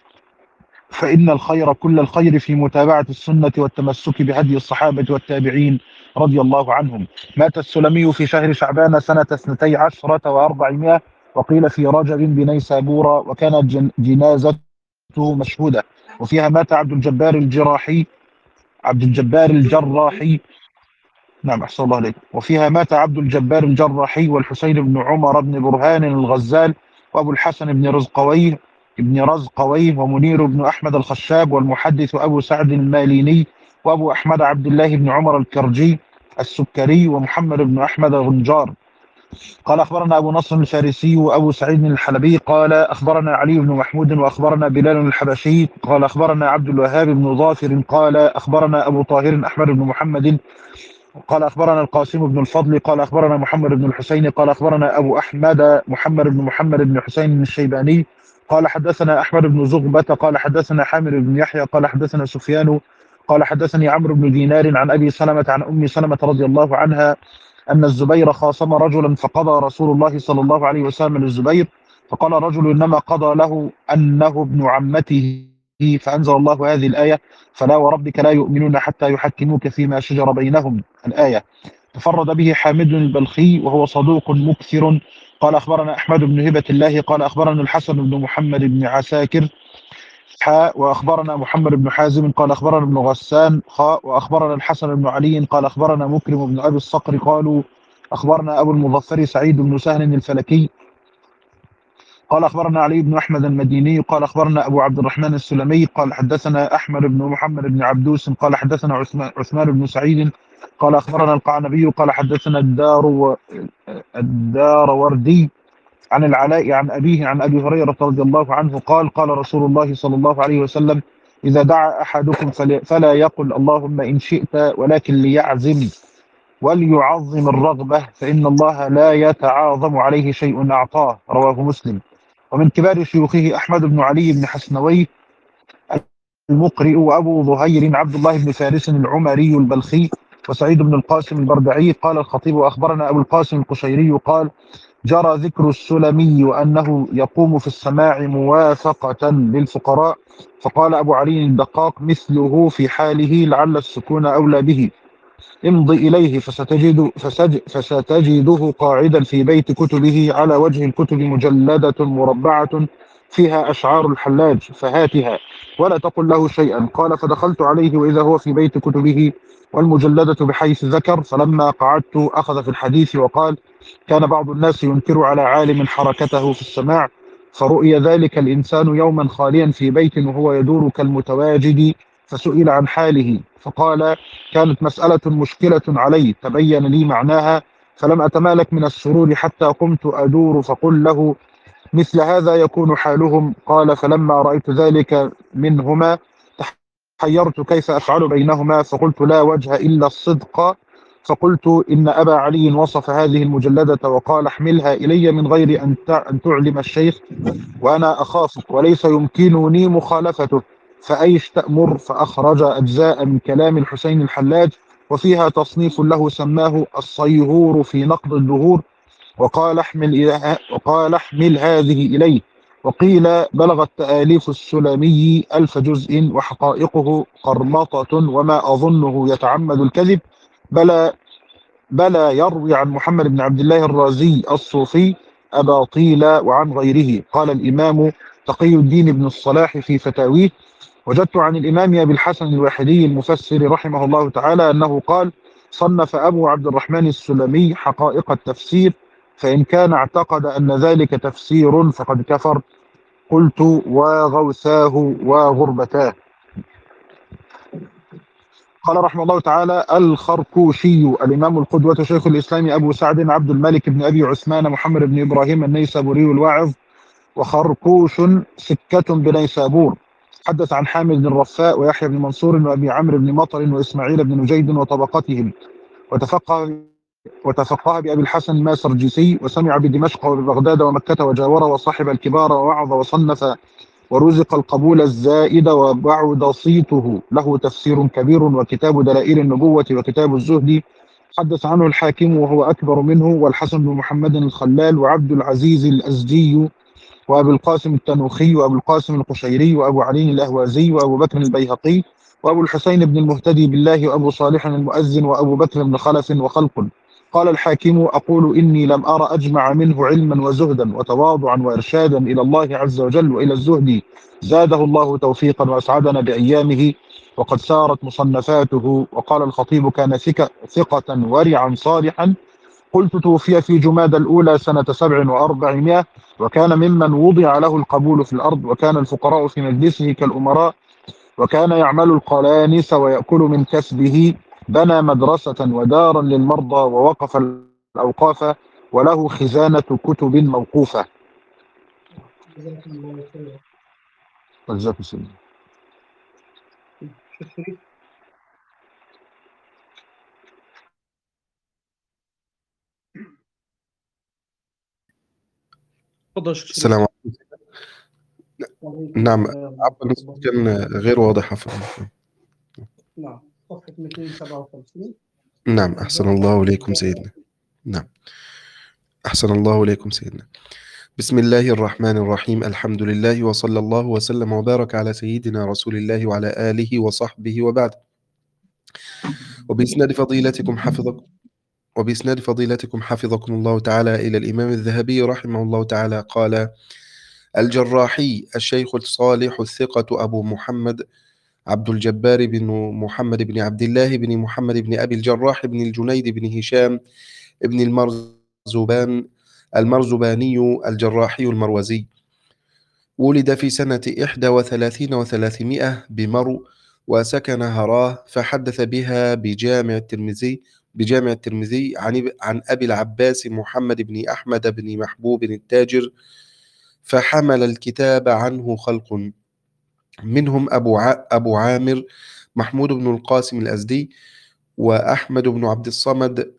فإن الخير كل الخير في متابعة السنة والتمسك بهدي الصحابة والتابعين رضي الله عنهم. مات السلمي في شهر شعبان سنة اثنتي عشرة وأربعمائة، وقيل في رجب بنيسابور، وكانت جن- جنازته مشهودة. وفيها مات عبد الجبار الجراحي عبد الجبار الجراحي نعم، أحسن الله عليك. وفيها مات عبد الجبار الجراحي، والحسين بن عمر بن برهان الغزال، وأبو الحسن بن رزقويه ابن رزقويه، ومنير بن أحمد الخشاب، والمحدث أبو سعد الماليني، وأبو أحمد عبد الله بن عمر الكرجي السكري، ومحمد بن أحمد الغنجار. قال أخبرنا أبو نصر الفارسي وأبو سعيد الحلبي قال أخبرنا علي بن محمود وأخبرنا بلال الحبشي قال أخبرنا عبد الوهاب بن ظافر قال أخبرنا أبو طاهر أحمد بن محمد قال أخبرنا القاسم بن الفضل قال أخبرنا محمد بن الحسين قال أخبرنا أبو أحمد محمد بن محمد بن حسين الشيباني قال حدثنا أحمد بن زغبة قال حدثنا حامد بن يحيى قال حدثنا سفيان قال حدثني عمرو بن دينار عن أبي سلمة عن أم سلمة رضي الله عنها أن الزبير خاصم رجلا، فقضى رسول الله صلى الله عليه وسلم للزبير، فقال رجل: إنما قضى له أنه ابن عمته، فأنزل الله هذه الآية: فلا وربك لا يؤمنون حتى يحكموك فيما شجر بينهم. الآية. تفرد به حامد البلخي وهو صدوق مكثر. قال أخبرنا أحمد بن هبة الله قال أخبرنا الحسن بن محمد بن عساكر حاء وأخبرنا محمد بن حازم قال أخبرنا ابن غسان خاء وأخبرنا الحسن بن علي قال أخبرنا مكرم بن أبي الصقر قالوا أخبرنا أبو المظفر سعيد بن سهل الفلكي قال أخبرنا علي بن أحمد المديني قال أخبرنا أبو عبد الرحمن السلمي قال حدثنا أحمد بن محمد بن عبدوس قال حدثنا عثمان, عثمان بن سعيد قال أخبرنا القعنبي قال حدثنا الدار و... الدار وردي عن العلاء عن أبيه عن أبي هريرة رضي الله عنه قال قال رسول الله صلى الله عليه وسلم: إذا دعا أحدكم فلا يقل اللهم إن شئت، ولكن ليعزم وليعظم الرغبة، فإن الله لا يتعاظم عليه شيء أعطاه. رواه مسلم. ومن كبار شيوخه أحمد بن علي بن حسنوي المقرئ، وأبو ظهير عبد الله بن فارس العمري البلخي، وسعيد بن القاسم البردعي. قال الخطيب: وأخبرنا أبو القاسم القشيري قال: جرى ذكر السلمي وأنه يقوم في السماع موافقة للفقراء، فقال أبو علي الدقاق: مثله في حاله لعل السكون أولى به، امضي إليه فستجد فسج فستجده قاعدا في بيت كتبه على وجه الكتب مجلدة مربعة فيها أشعار الحلاج، فهاتها ولا تقل له شيئا. قال: فدخلت عليه وإذا هو في بيت كتبه والمجلدة بحيث ذكر، فلما قعدت أخذ في الحديث وقال: كان بعض الناس ينكر على عالم حركته في السماع، فرؤي ذلك الإنسان يوما خاليا في بيت وهو يدور كالمتواجد، فسئل عن حاله فقال: كانت مسألة مشكلة علي، تبين لي معناها، فلم أتمالك من السرور حتى قمت أدور فقل له: مثل هذا يكون حالهم. قال: فلما رأيت ذلك منهما فتحيرت كيف أفعل بينهما، فقلت لا وجه إلا الصدق. فقلت إن أبا علي وصف هذه المجلدة وقال احملها إلي من غير أن تع- أن تعلم الشيخ، وأنا أخافك وليس يمكنني مخالفته، فأيش تأمر؟ فأخرج أجزاء من كلام الحسين الحلاج، وفيها تصنيف له سماه الصيهور في نقد الظهور، وقال احمل إلى وقال احمل هذه إليه. وقيل بلغت تآليف السلمي ألف جزء وحقائقه قرمطة، وما أظنه يتعمد الكذب، بل بلى يروي عن محمد بن عبد الله الرازي الصوفي أباطيل وعن غيره. قال الإمام تقي الدين بن الصلاح في فتاويه: وجدت عن الإمام أبي الحسن الواحدي المفسر رحمه الله تعالى أنه قال: صنف أبو عبد الرحمن السلمي حقائق التفسير، فإن كان اعتقد أن ذلك تفسير فقد كفر. قلت: وغوثاه وغربتاه. قال رحمه الله تعالى: الخركوشي الإمام القدوة شيخ الإسلام أبو سعد عبد الملك بن أبي عثمان محمد بن إبراهيم النيسابوري الواعظ، وخركوش سكة بنيسابور. حدث عن حامد بن الرفاء ويحيى بن منصور وأبي عمرو بن مطر وإسماعيل بن نجيد وطبقتهم، وتفقه وتفقه بأبي الحسن الماسرجسي، وسمع بدمشق وببغداد ومكة وجاور، وصاحب الكبار ووعظ وصنف، ورزق القبول الزائد وبعد صيته. له تفسير كبير وكتاب دلائل النبوة وكتاب الزهد. حدث عنه الحاكم وهو أكبر منه، والحسن بن محمد الخلال، وعبد العزيز الأزدي، وأبو القاسم التنوخي، وأبو القاسم القشيري، وأبو علي الأهوازي، وأبو بكر البيهقي، وأبو الحسين بن المهتدي بالله، وأبو صالح المؤذن، وأبو بكر بن خلف، وخلق. قال الحاكم: أقول إني لم أرى أجمع منه علما وزهدا وتواضعا وإرشادا إلى الله عز وجل وإلى الزهد، زاده الله توفيقا وأسعدنا بأيامه، وقد سارت مصنفاته. وقال الخطيب: كان ثقة ثقة ورعا صالحا. قلت: توفي في جماد الأولى سنة سبع وأربعمائة، وكان ممن وضع له القبول في الأرض، وكان الفقراء في مجلسه كالأمراء، وكان يعمل القلانس ويأكل من كسبه. بنى مدرسة ودارا للمرضى، ووقف الأوقاف، وله خزانة كتب موقوفة. جزاكم الله خيرا. جزاك الله. شيخ شريف. تفضل يا شيخ شريف. السلام عليكم. وعليكم نعم، السلام عفوا ورحمة الصوت الله كان وبركاته. غير واضح عفوا. نعم، صفحة مئتين وسبعة وخمسين. نعم، أحسن الباب الله إليكم الباب سيدنا. نعم، أحسن الله إليكم سيدنا. بسم الله الرحمن الرحيم، الحمد لله، وصلى الله وسلم وبارك على سيدنا رسول الله وعلى آله وصحبه وبعد. وبإسناد فضيلتكم حفظكم وبإسناد فضيلتكم حفظكم الله تعالى إلى الإمام الذهبي رحمه الله تعالى قال: الجراحي الشيخ الصالح الثقة أبو محمد عبد الجبار بن محمد بن عبد الله بن محمد بن أبي الجراح بن الجنيد بن هشام بن المرزبان المرزباني الجراحي المروزي، ولد في سنة إحدى وثلاثين وثلاثمائة بمرو، وسكن هراه، فحدث بها بجامع الترمذي بجامع الترمذي عن عن أبي العباس محمد بن أحمد بن محبوب التاجر، فحمل الكتاب عنه خلق، منهم أبو ع... أبو عامر محمود بن القاسم الأزدي، وأحمد بن عبد الصمد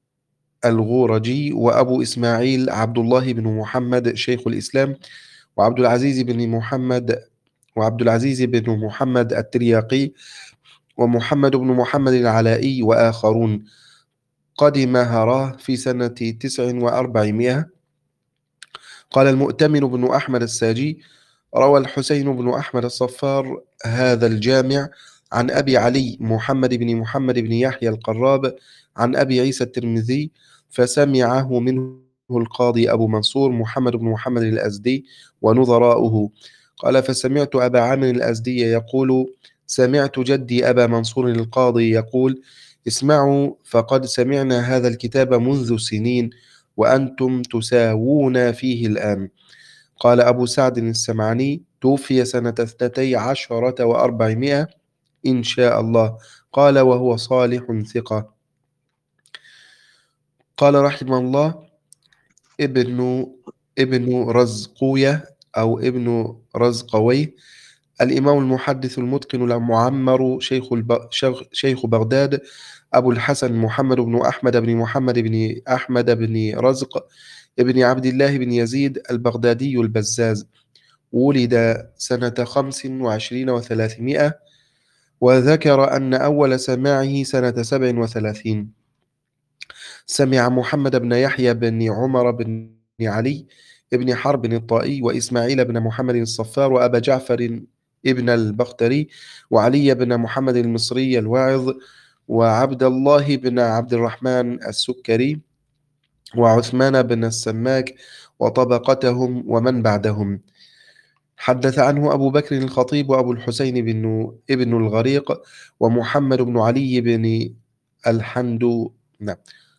الغورجي، وأبو إسماعيل عبد الله بن محمد شيخ الإسلام، وعبد العزيز بن محمد وعبد العزيز بن محمد الترياقي، ومحمد بن محمد العلائي، وآخرون. قدم هراه في سنة تسع وأربعمائة. قال المؤتمن بن أحمد الساجي: روى الحسين بن أحمد الصفار هذا الجامع عن أبي علي محمد بن محمد بن يحيى القراب عن أبي عيسى الترمذي، فسمعه منه القاضي أبو منصور محمد بن محمد الأزدي ونظراؤه. قال: فسمعت أبا عامر الأزدي يقول: سمعت جدي أبا منصور القاضي يقول: اسمعوا، فقد سمعنا هذا الكتاب منذ سنين، وأنتم تساوون فيه الآن. قال أبو سعد السمعاني: توفي سنة اثنتي عشرة وأربعمائة إن شاء الله. قال: وهو صالح ثقة. قال رحمه الله: ابن ابن رزقوية أو ابن رزقوي الإمام المحدث المتقن المعمر شيخ, الب... شيخ- شيخ بغداد أبو الحسن محمد بن أحمد بن محمد بن أحمد بن رزق ابن عبد الله بن يزيد البغدادي البزاز، ولد سنة خمس وعشرين وثلاثمائة، وذكر أن أول سماعه سنة سبع وثلاثين. سمع محمد بن يحيى بن عمر بن علي ابن حرب الطائي، وإسماعيل بن محمد الصفار، وأبا جعفر ابن البختري، وعلي بن محمد المصري الواعظ، وعبد الله بن عبد الرحمن السكري، وعثمان بن السماك، وطبقتهم ومن بعدهم. حدث عنه أبو بكر الخطيب وأبو الحسين بن ابن الغريق ومحمد بن علي بن الحند نعم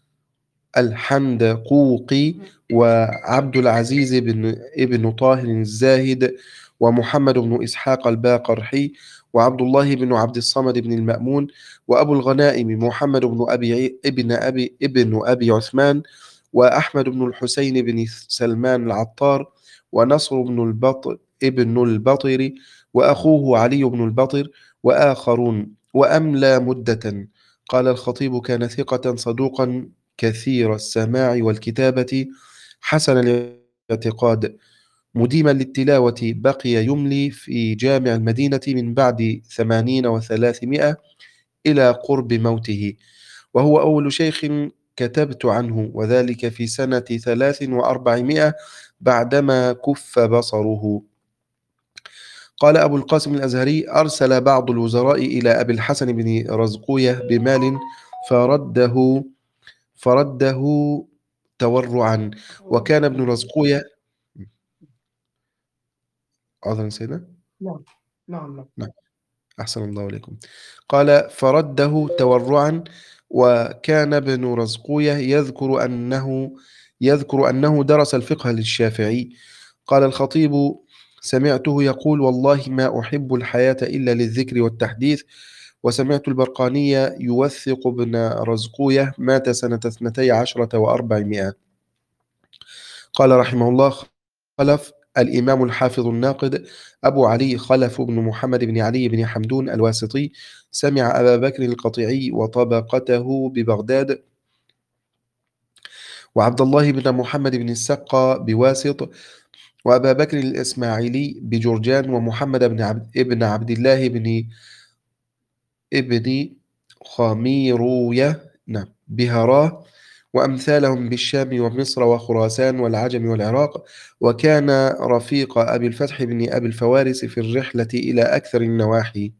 الحندقوقي، وعبد العزيز بن ابن طاهر الزاهد، ومحمد بن إسحاق الباقرحي، وعبد الله بن عبد الصمد بن المأمون، وأبو الغنائم محمد بن أبي ابن أبي ابن أبي عثمان، وأحمد بن الحسين بن سلمان العطار، ونصر بن البطر ابن البطر، وأخوه علي بن البطر، وآخرون، وأملى مدة. قال الخطيب: كان ثقة صدوقا كثير السماع والكتابة، حسن الاعتقاد، مديما للتلاوة، بقي يملي في جامع المدينة من بعد ثمانين وثلاثمائة إلى قرب موته، وهو أول شيخ كتبت عنه، وذلك في سنة ثلاث وأربعمائة بعدما كف بصره. قال أبو القاسم الأزهري: أرسل بعض الوزراء إلى أبي الحسن بن رزقوية بمال فرده فرده تورعا، وكان ابن رزقوية عذرا سيدنا نعم نعم نعم. نعم أحسن الله عليكم. قال: فرده تورعا، وكان ابن رزقوية يذكر أنه يذكر أنه درس الفقه للشافعي. قال الخطيب: سمعته يقول: والله ما أحب الحياة إلا للذكر والتحديث. وسمعت البرقاني يوثق ابن رزقوية، مات سنة اثنتي عشرة وأربعمائة. قال رحمه الله خلف الإمام الحافظ الناقد أبو علي خلف بن محمد بن علي بن حمدون الواسطي، سمع أبا بكر القطيعي وطبقته ببغداد، وعبد الله بن محمد بن السقا بواسط، وأبا بكر الإسماعيلي بجرجان، ومحمد بن عبد ابن عبد الله بن ابن خميروية نعم بهراه، وأمثالهم بالشام ومصر وخراسان والعجم والعراق. وكان رفيق أبي الفتح بن أبي الفوارس في الرحلة إلى أكثر النواحي.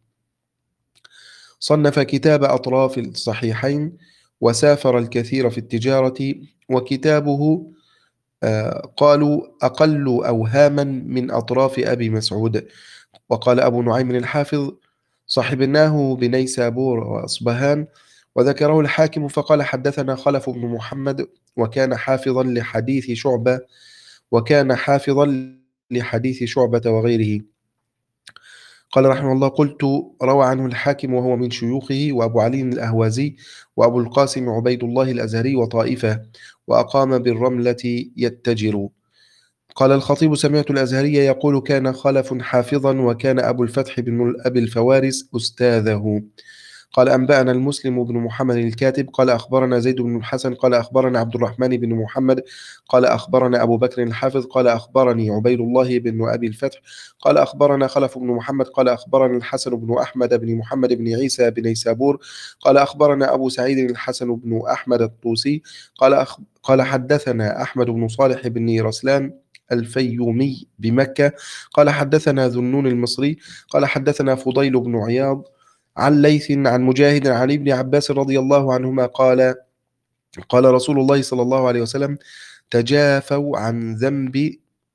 صنف كتاب أطراف الصحيحين، وسافر الكثير في التجارة، وكتابه آه، قالوا أقل أوهاما من أطراف أبي مسعود. وقال أبو نعيم الحافظ: صحبناه بنيسابور وأصبهان. وذكره الحاكم فقال: حدثنا خلف بن محمد، وكان حافظا لحديث شعبة وكان حافظا لحديث شعبة وغيره. قال رحمه الله: قلت: روى عنه الحاكم وهو من شيوخه، وأبو علي الأهوازي، وأبو القاسم عبيد الله الأزهري، وطائفة، وأقام بالرملة يتجر. قال الخطيب: سمعت الأزهري يقول: كان خلف حافظا، وكان أبو الفتح بن أبي الفوارس أستاذه. قال: أنبأنا المسلم بن محمد الكاتب قال: أخبرنا زيد بن الحسن قال: أخبرنا عبد الرحمن بن محمد قال: أخبرنا أبو بكر الحافظ قال: أخبرني عبيد الله بن أبي الفتح قال: أخبرنا خلف بن محمد قال: أخبرنا الحسن بن أحمد بن محمد بن عيسى بن نيسابور قال: أخبرنا أبو سعيد الحسن بن أحمد الطوسي قال: أخ... قال: حدثنا أحمد بن صالح بن رسلان الفيومي بمكة قال: حدثنا ذنون المصري قال: حدثنا فضيل بن عياض عن ليث عن مجاهد عن علي بن عباس رضي الله عنهما قال: قال رسول الله صلى الله عليه وسلم: تجافوا عن ذنب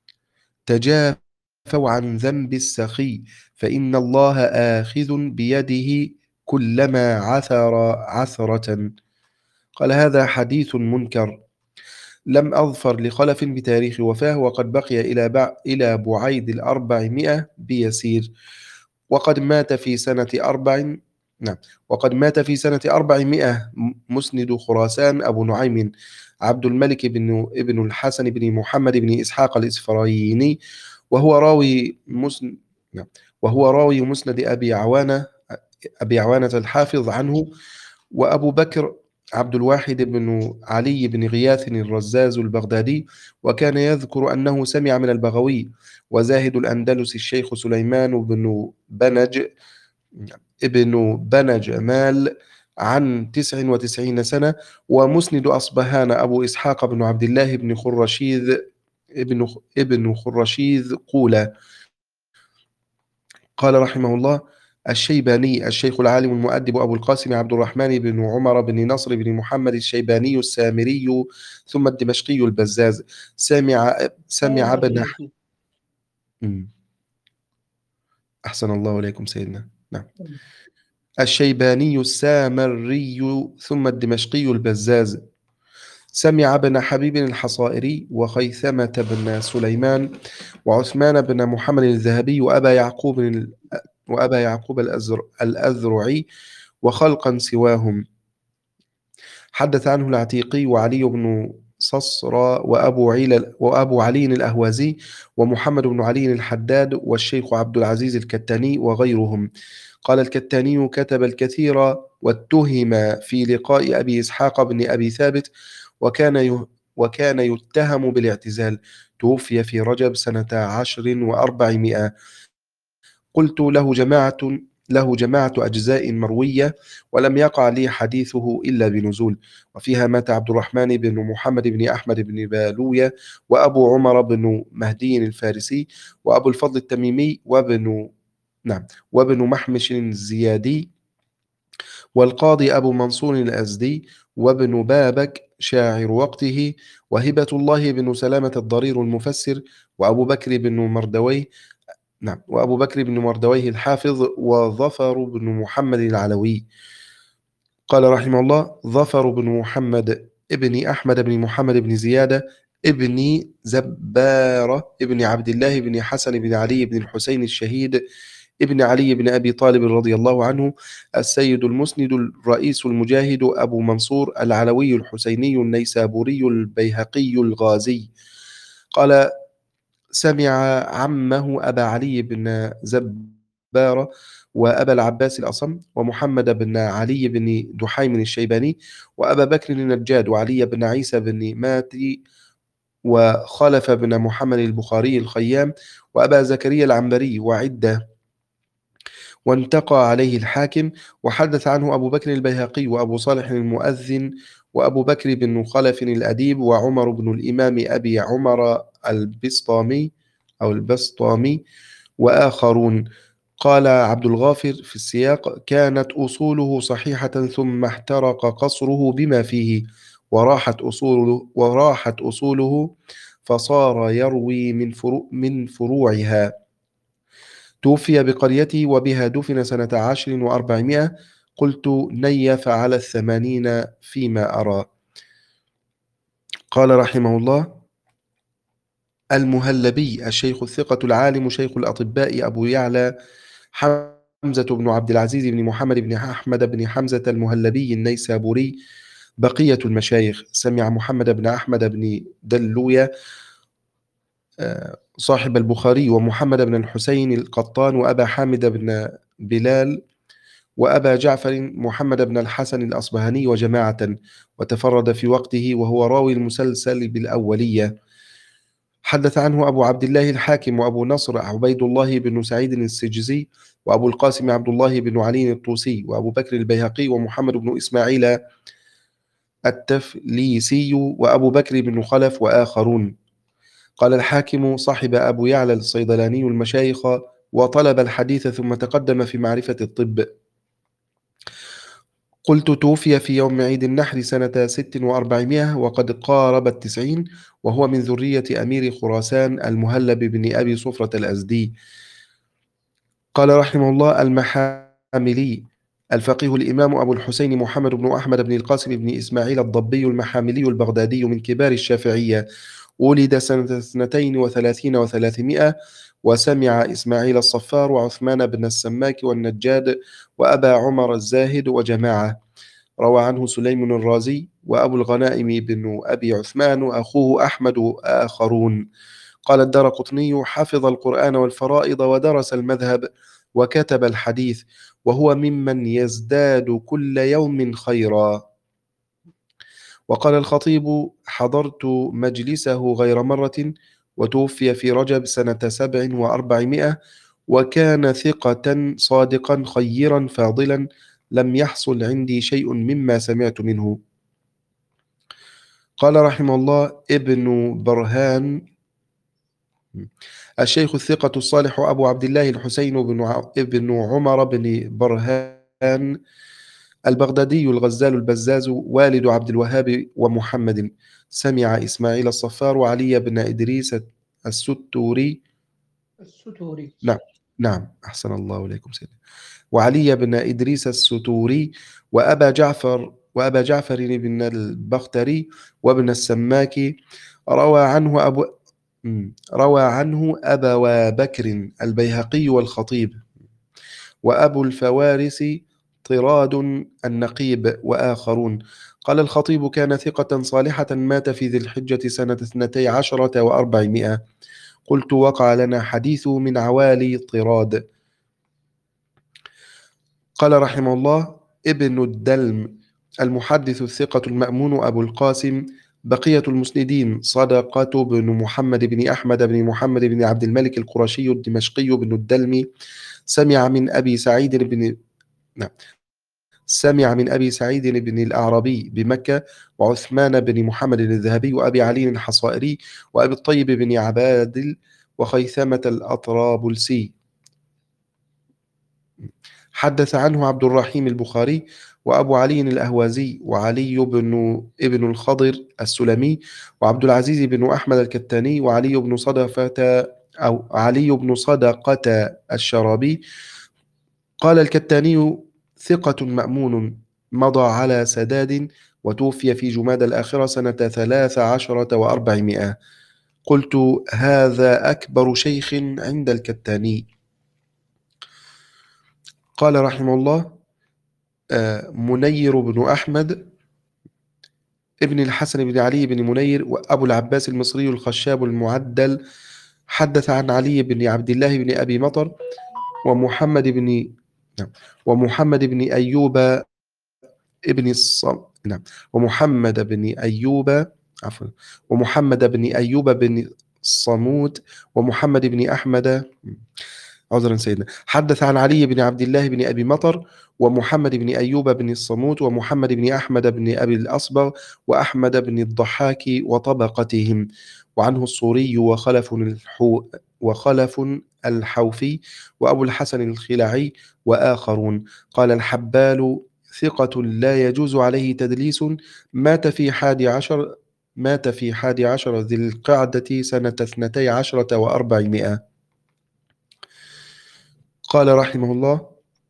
تجافوا عن ذنب السخي، فإن الله آخذ بيده كلما عثر عثرة. قال: هذا حديث منكر، لم أظفر لخلف بتاريخ وفاه، وقد بقي إلى بع... إلى بعيد الأربعمائة بيسير، وقد مات في سنة أربع نعم وقد مات في سنة أربعمائة مسند خراسان أبو نعيم عبد الملك بن ابن الحسن بن محمد بن إسحاق الإسفرايني، وهو راوي مسند نعم. وهو راوي مسند أبي عوانة أبي عوانة الحافظ عنه. وأبو بكر عبد الواحد بن علي بن غياث الرزاز البغدادي، وكان يذكر أنه سمع من البغوي وزاهد الأندلس الشيخ سليمان بن بنج ابن بنج مال عن تسع وتسعين سنة. ومسند أصبهان أبو إسحاق بن عبد الله بن خرشيذ ابن ابن خرشيذ قولا. قال رحمه الله: الشيباني الشيخ العالم المؤدب أبو القاسم عبد الرحمن بن عمر بن نصر بن محمد الشيباني السامري ثم الدمشقي البزاز، سمع سمع بارك ابن الله فيك. مم. أحسن الله إليكم سيدنا. نعم. الشيباني السامري ثم الدمشقي البزاز، سمع ابن حبيب الحصائري وخيثمة بن سليمان وعثمان بن محمد الذهبي وأبا يعقوب ال- وأبا يعقوب الأزر الأذرعي وخلقا سواهم. حدث عنه العتيقي وعلي بن صصرى وأبو عيل وأبو علي الأهوازي ومحمد بن علي الحداد والشيخ عبد العزيز الكتاني وغيرهم. قال الكتاني: كتب الكثير واتهم في لقاء أبي إسحاق بن أبي ثابت، وكان يه وكان يتهم بالاعتزال. توفي في رجب سنة عشر وأربعمائة. قلت: له جماعة له جماعة أجزاء مروية، ولم يقع لي حديثه إلا بنزول. وفيها مات عبد الرحمن بن محمد بن أحمد بن بالوية وأبو عمر بن مهدي الفارسي وأبو الفضل التميمي وابن نعم وابن محمش الزيادي والقاضي أبو منصور الأزدي وابن بابك شاعر وقته وهبة الله بن سلامة الضرير المفسر وأبو بكر بن مردويه نعم وأبو بكر بن مردويه الحافظ وظفر بن محمد العلوي. قال رحمه الله: ظفر بن محمد ابن أحمد بن محمد بن زيادة ابن زبارة ابن عبد الله بن حسن بن علي بن الحسين الشهيد ابن علي بن أبي طالب رضي الله عنه، السيد المسند الرئيس المجاهد أبو منصور العلوي الحسيني النيسابوري البيهقي الغازي. قال: سمع عمه أبا علي بن زبارة وأبا العباس الأصم ومحمد بن علي بن دحيم الشيباني وأبا بكر النجاد وعلي بن عيسى بن ماتي وخلف بن محمد البخاري الخيام وأبا زكريا العنبري وعدة، وانتقى عليه الحاكم. وحدث عنه أبو بكر البيهقي وأبو صالح المؤذن وأبو بكر بن خلف الأديب وعمر بن الإمام أبي عمر البسطامي أو البسطامي وآخرون. قال عبد الغافر في السياق: كانت أصوله صحيحة ثم احترق قصره بما فيه، وراحت أصوله, وراحت أصوله فصار يروي من, فرو من فروعها. توفي بقريته وبها دفن سنة عشر وأربعمائة. قلت: نيف على الثمانين فيما أرى. قال رحمه الله: المهلبي الشيخ الثقة العالم شيخ الأطباء أبو يعلى حمزة بن عبد العزيز بن محمد بن أحمد بن حمزة المهلبي النيسابوري بقية المشايخ. سمع محمد بن أحمد بن دلوية صاحب البخاري ومحمد بن الحسين القطان وأبا حامد بن بلال وأبا جعفر محمد بن الحسن الأصبهاني وجماعة، وتفرد في وقته وهو راوي المسلسل بالأولية. حدث عنه أبو عبد الله الحاكم وأبو نصر عبيد الله بن سعيد السجزي وأبو القاسم عبد الله بن علي الطوسي وأبو بكر البيهقي ومحمد بن إسماعيل التفليسي وأبو بكر بن خلف وآخرون. قال الحاكم: صاحب أبو يعلى الصيدلاني المشايخ وطلب الحديث ثم تقدم في معرفة الطب. قلت: توفي في يوم عيد النحر سنة ست وأربعمائة وقد قارب التسعين، وهو من ذرية أمير خراسان المهلب بن أبي صفرة الأزدي. قال رحمه الله: المحاملي الفقيه الإمام أبو الحسين محمد بن أحمد بن القاسم بن إسماعيل الضبي المحاملي البغدادي من كبار الشافعية، ولد سنة اثنتين وثلاثين وثلاثمائة، وسمع إسماعيل الصفار وعثمان بن السماك والنجاد وأبا عمر الزاهد وجماعة. روى عنه سليم الرازي وأبو الغنائم بن أبي عثمان وأخوه أحمد وآخرون. قال الدارقطني: حفظ القرآن والفرائض ودرس المذهب وكتب الحديث، وهو ممن يزداد كل يوم خيرا. وقال الخطيب: حضرت مجلسه غير مرة، وتوفي في رجب سنة سبع وأربعمائة، وكان ثقة صادقا خيرا فاضلا، لم يحصل عندي شيء مما سمعت منه. قال رحمه الله ابن برهان: الشيخ الثقة الصالح أبو عبد الله الحسين بن ع- ابن عمر بن برهان البغدادي الغزال البزاز، والد عبد الوهاب ومحمد، سمع إسماعيل الصفار وعلي بن إدريس الستوري. الستوري. نعم نعم أحسن الله إليكم سيدي. وعلي بن إدريس الستوري وأبا جعفر وأبا جعفر بن البختري وابن السماك. روى عنه أبو مم. روى عنه أبا بكر البيهقي والخطيب، وأبو الفوارس طراد النقيب وآخرون. قال الخطيب: كان ثقة صالحة، مات في ذي الحجة سنة اثنتي عشرة وأربعمائة. قلت: وقع لنا حديث من عوالي طراد. قال رحمه الله ابن الدلم: المحدث الثقة المأمون أبو القاسم بقية المسندين صدقة بن محمد بن أحمد بن محمد بن عبد الملك القرشي الدمشقي بن الدلم، سمع من أبي سعيد بن نعم سمع من أبي سعيد بن الأعرابي بمكة، وعثمان بن محمد الذهبي، وأبي علي الحصائري، وأبي الطيب بن عبادل، وخيثمة الأطرابلسي. حدث عنه عبد الرحيم البخاري، وأبو علي الأهوازي، وعلي بن ابن الخضر السلمي، وعبد العزيز بن أحمد الكتاني، وعلي بن صدقة أو علي بن صدقة الشرابي. قال الكتاني: ثقة مأمون، مضى على سداد، وتوفي في جماد الآخرة سنة ثلاث عشرة وأربعمائة. قلت: هذا أكبر شيخ عند الكتاني. قال رحمه الله آه، منير بن أحمد ابن الحسن بن علي بن منير، وأبو العباس المصري الخشاب المعدل، حدث عن علي بن عبد الله بن أبي مطر، ومحمد بن نعم ومحمد بن أيوب ابن الصم نعم ومحمد بن أيوب عفوا ومحمد بن أيوب بن الصمود، ومحمد بن أحمد عذرا سيدنا حدث عن علي بن عبد الله بن أبي مطر، ومحمد بن أيوب بن الصمود، ومحمد بن أحمد بن أبي الأصبغ، وأحمد بن الضحاك وطبقتهم. وعنه الصوري وخلف الحو وخلف الحوفي، وأبو الحسن الخلعي، وآخرون. قال الحبال: ثقة لا يجوز عليه تدليس، مات في حادي عشر مات في حادي عشر ذي القعدة سنة اثنتي عشرة وأربعمائة. قال رحمه الله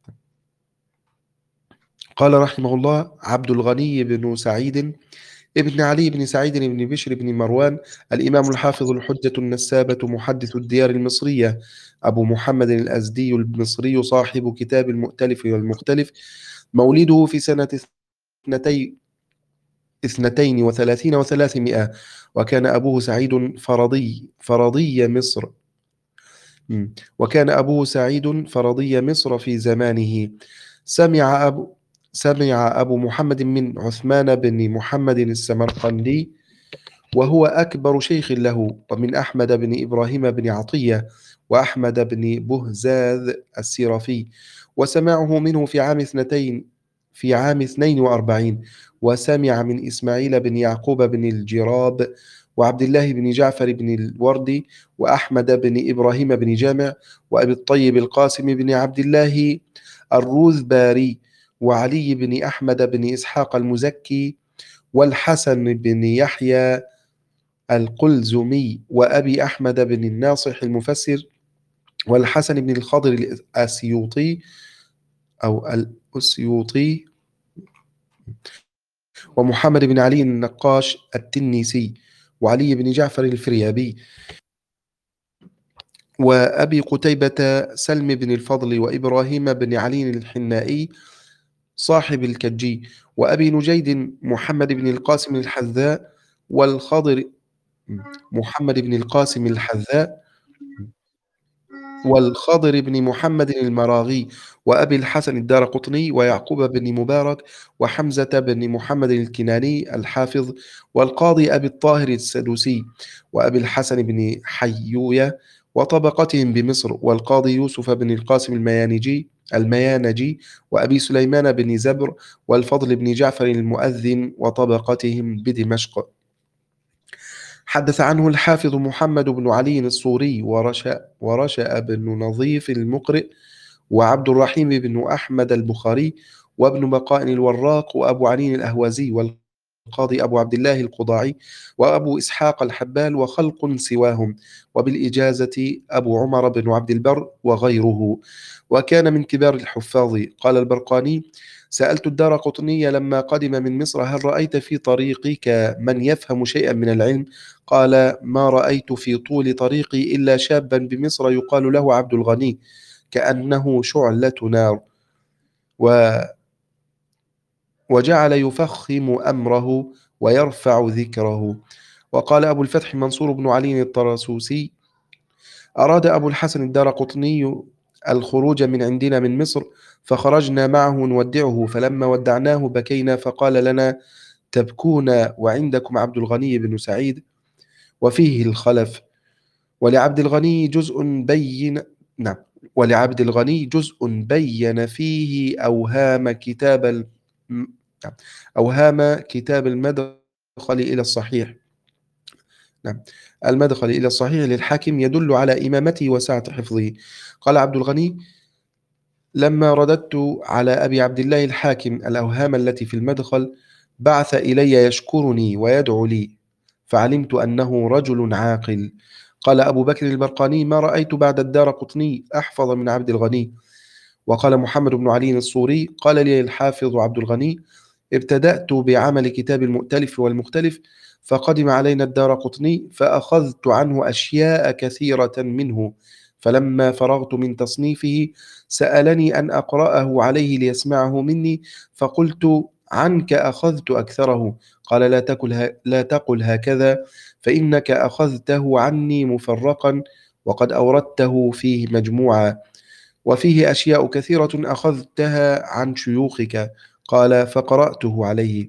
قال رحمه الله عبد الغني بن سعيد ابن علي بن سعيد بن بشر بن مروان، الإمام الحافظ الحجة النسابة محدث الديار المصرية، أبو محمد الأزدي المصري، صاحب كتاب المؤتلف والمختلف، مولده في سنة اثنتي اثنتين وثلاثين وثلاثمائة، وكان أبوه سعيد فرضي فرضي مصر مم. وكان أبوه سعيد فرضي مصر في زمانه. سمع أبو سمع أبو محمد من عثمان بن محمد السمرقندي، وهو أكبر شيخ له، ومن أحمد بن إبراهيم بن عطية، وأحمد بن بهزاذ السيرافي، وسمعه منه في عام اثنتين في عام اثنين وأربعين. وسمع من إسماعيل بن يعقوب بن الجراب، وعبد الله بن جعفر بن الوردي، وأحمد بن إبراهيم بن جامع، وأبي الطيب القاسم بن عبد الله الروذباري، وعلي بن أحمد بن إسحاق المزكي، والحسن بن يحيى القلزمي، وأبي أحمد بن الناصح المفسر، والحسن بن الخضر الأسيوطي أو الأسيوطي، ومحمد بن علي النقاش التنيسي، وعلي بن جعفر الفريابي، وأبي قتيبة سلم بن الفضل، وإبراهيم بن علي الحنائي صاحب الكجي، وأبي نجيد محمد بن القاسم الحذاء، والخضر محمد بن القاسم الحذاء، والخضر بن محمد المراغي، وأبي الحسن الدارقطني، ويعقوب بن مبارك، وحمزة بن محمد الكناني الحافظ، والقاضي أبي الطاهر السدوسي، وأبي الحسن بن حيوية وطبقتهم بمصر، والقاضي يوسف بن القاسم الميانجي الميانجي، وأبي سليمان بن زبر، والفضل بن جعفر المؤذن وطبقتهم بدمشق. حدث عنه الحافظ محمد بن علي الصوري، ورشا, ورشا بن نظيف المقرئ، وعبد الرحيم بن أحمد البخاري، وابن بقاء الوراق، وأبو علي الأهوازي، والقاضي أبو عبد الله القضاعي، وأبو إسحاق الحبال، وخلق سواهم، وبالإجازة أبو عمر بن عبد البر وغيره، وكان من كبار الحفاظ. قال البرقاني: سألت الدارقطني لما قدم من مصر: هل رأيت في طريقك من يفهم شيئا من العلم؟ قال: ما رأيت في طول طريقي إلا شابا بمصر يقال له عبد الغني، كأنه شعلة نار، و وجعل يفخم أمره ويرفع ذكره. وقال أبو الفتح منصور بن علي الطرسوسي: أراد أبو الحسن الدارقطني الخروج من عندنا من مصر، فخرجنا معه نودعه، فلما ودعناه بكينا، فقال لنا: تبكون وعندكم عبد الغني بن سعيد وفيه الخلف، ولعبد الغني جزء بين نعم ولعبد الغني جزء بين فيه أوهام كتاب ال... نعم أوهام كتاب المدخل إلى الصحيح نعم المدخل إلى الصحيح للحاكم يدل على إمامته وسعة حفظه. قال عبد الغني: لما رددت على أبي عبد الله الحاكم الأوهام التي في المدخل، بعث إلي يشكرني ويدعو لي، فعلمت أنه رجل عاقل. قال أبو بكر البرقاني: ما رأيت بعد الدارقطني أحفظ من عبد الغني. وقال محمد بن علي الصوري: قال لي الحافظ عبد الغني: ابتدأت بعمل كتاب المؤتلف والمختلف، فقدم علينا الدارقطني، فأخذت عنه أشياء كثيرة منه، فلما فرغت من تصنيفه سألني أن أقرأه عليه ليسمعه مني، فقلت: عنك أخذت أكثره. قال: لا تقل, لا تقل هكذا، فإنك أخذته عني مفرقا، وقد أوردته فيه مجموعا، وفيه أشياء كثيرة أخذتها عن شيوخك. قال: فقرأته عليه.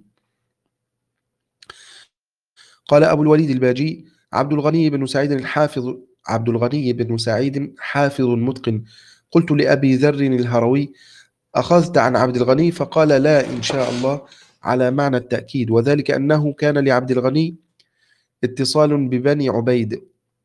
قال أبو الوليد الباجي: عبد الغني بن سعيد الحافظ عبد الغني بن سعيد حافظ متقن. قلت لأبي ذر الهروي: أخذت عن عبد الغني؟ فقال: لا، إن شاء الله، على معنى التأكيد، وذلك أنه كان لعبد الغني اتصال ببني عبيد،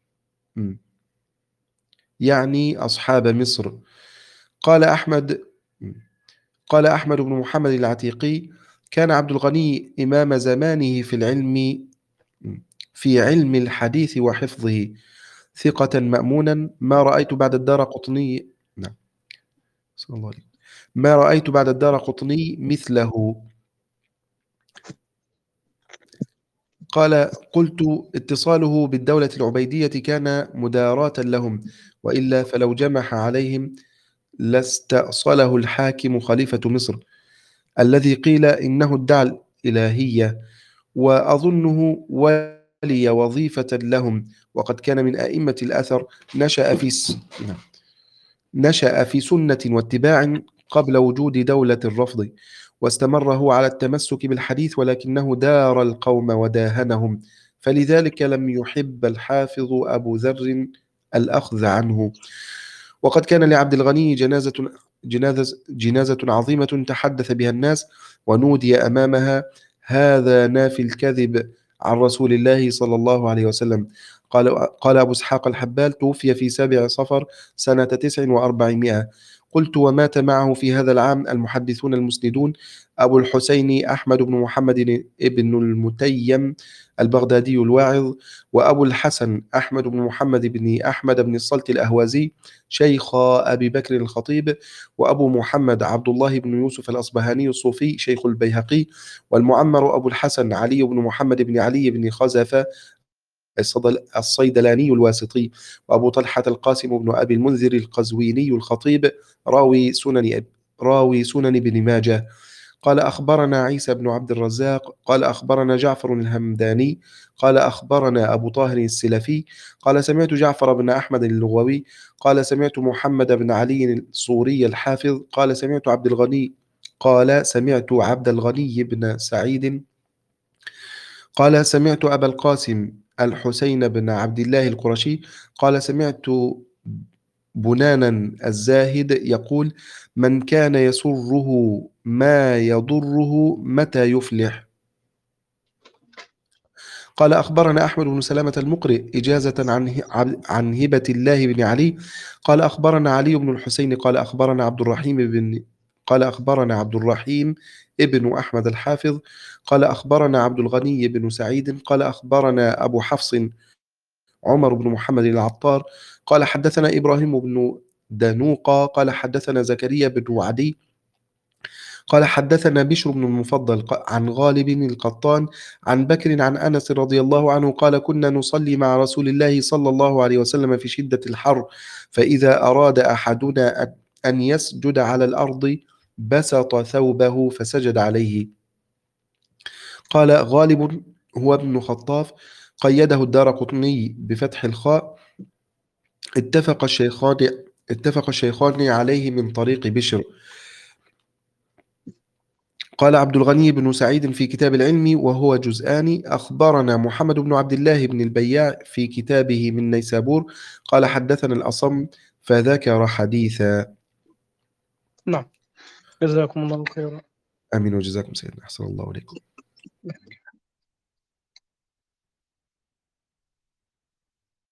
يعني أصحاب مصر. قال أحمد قال أحمد بن محمد العتيقي: كان عبد الغني إمام زمانه في العلم في علم الحديث وحفظه، ثقة مأمونا، ما رأيت بعد الدارقطني نعم صلى الله عليه ما رأيت بعد الدارقطني مثله. قال: قلت: اتصاله بالدولة العبيدية كان مداراة لهم، وإلا فلو جمح عليهم لاستأصله الحاكم خليفة مصر، الذي قيل إنه ادعى الإلهية، وأظنه ولي وظيفة لهم، وقد كان من أئمة الأثر، نشأ في س... نشأ في سنة واتباع قبل وجود دولة الرفض، واستمر هو على التمسك بالحديث، ولكنه دار القوم وداهنهم، فلذلك لم يحب الحافظ أبو ذر الأخذ عنه. وقد كان لعبد الغني جنازة جنازة جنازة عظيمة تحدث بها الناس، ونودي أمامها: هذا نافي الكذب عن رسول الله صلى الله عليه وسلم. قال قال أبو إسحاق الحبال: توفي في سابع صفر سنة تسع وأربعمائة. قلت: ومات معه في هذا العام المحدثون المسندون: أبو الحسين أحمد بن محمد ابن المتيم البغدادي الواعظ، وأبو الحسن أحمد بن محمد بن أحمد بن الصلت الأهوازي شيخ أبي بكر الخطيب، وأبو محمد عبد الله بن يوسف الأصبهاني الصوفي شيخ البيهقي، والمعمر أبو الحسن علي بن محمد بن علي بن خزفة الصيدلاني الواسطي، وأبو طلحة القاسم بن أبي المنذر القزويني الخطيب راوي سنن راوي سنن ابن ماجه. قال أخبرنا عيسى بن عبد الرزاق قال أخبرنا جعفر الهمداني قال أخبرنا أبو طاهر السلفي قال سمعت جعفر بن أحمد اللغوي قال سمعت محمد بن علي الصوري الحافظ قال سمعت عبد الغني قال سمعت عبد الغني بن سعيد قال سمعت أبا القاسم الحسين بن عبد الله القرشي قال سمعت بنانا الزاهد يقول من كان يسره ما يضره متى يفلح. قال أخبرنا أحمد بن سلامة المقرئ إجازة عن عن هبة الله بن علي قال أخبرنا علي بن الحسين قال أخبرنا عبد الرحيم بن قال أخبرنا عبد الرحيم ابن أحمد الحافظ قال أخبرنا عبد الغني بن سعيد قال أخبرنا أبو حفص عمر بن محمد العطار قال حدثنا إبراهيم بن دانوقة قال حدثنا زكريا بن عدي قال حدثنا بشر بن المفضل عن غالب القطان عن بكر عن أنس رضي الله عنه قال كنا نصلي مع رسول الله صلى الله عليه وسلم في شدة الحر فإذا أراد أحدنا أن يسجد على الأرض بسط ثوبه فسجد عليه. قال غالب هو ابن خطاف قيده الدارقطني بفتح الخاء اتفق الشيخان اتفق الشيخان عليه من طريق بشر. قال عبد الغني بن سعيد في كتاب العلم وهو جزءان أخبرنا محمد بن عبد الله بن البياع في كتابه من نيسابور قال حدثنا الأصم فذكر حديثا. نعم، جزاكم الله خيرا. آمين وجزاكم سيدنا، أحسن الله عليكم.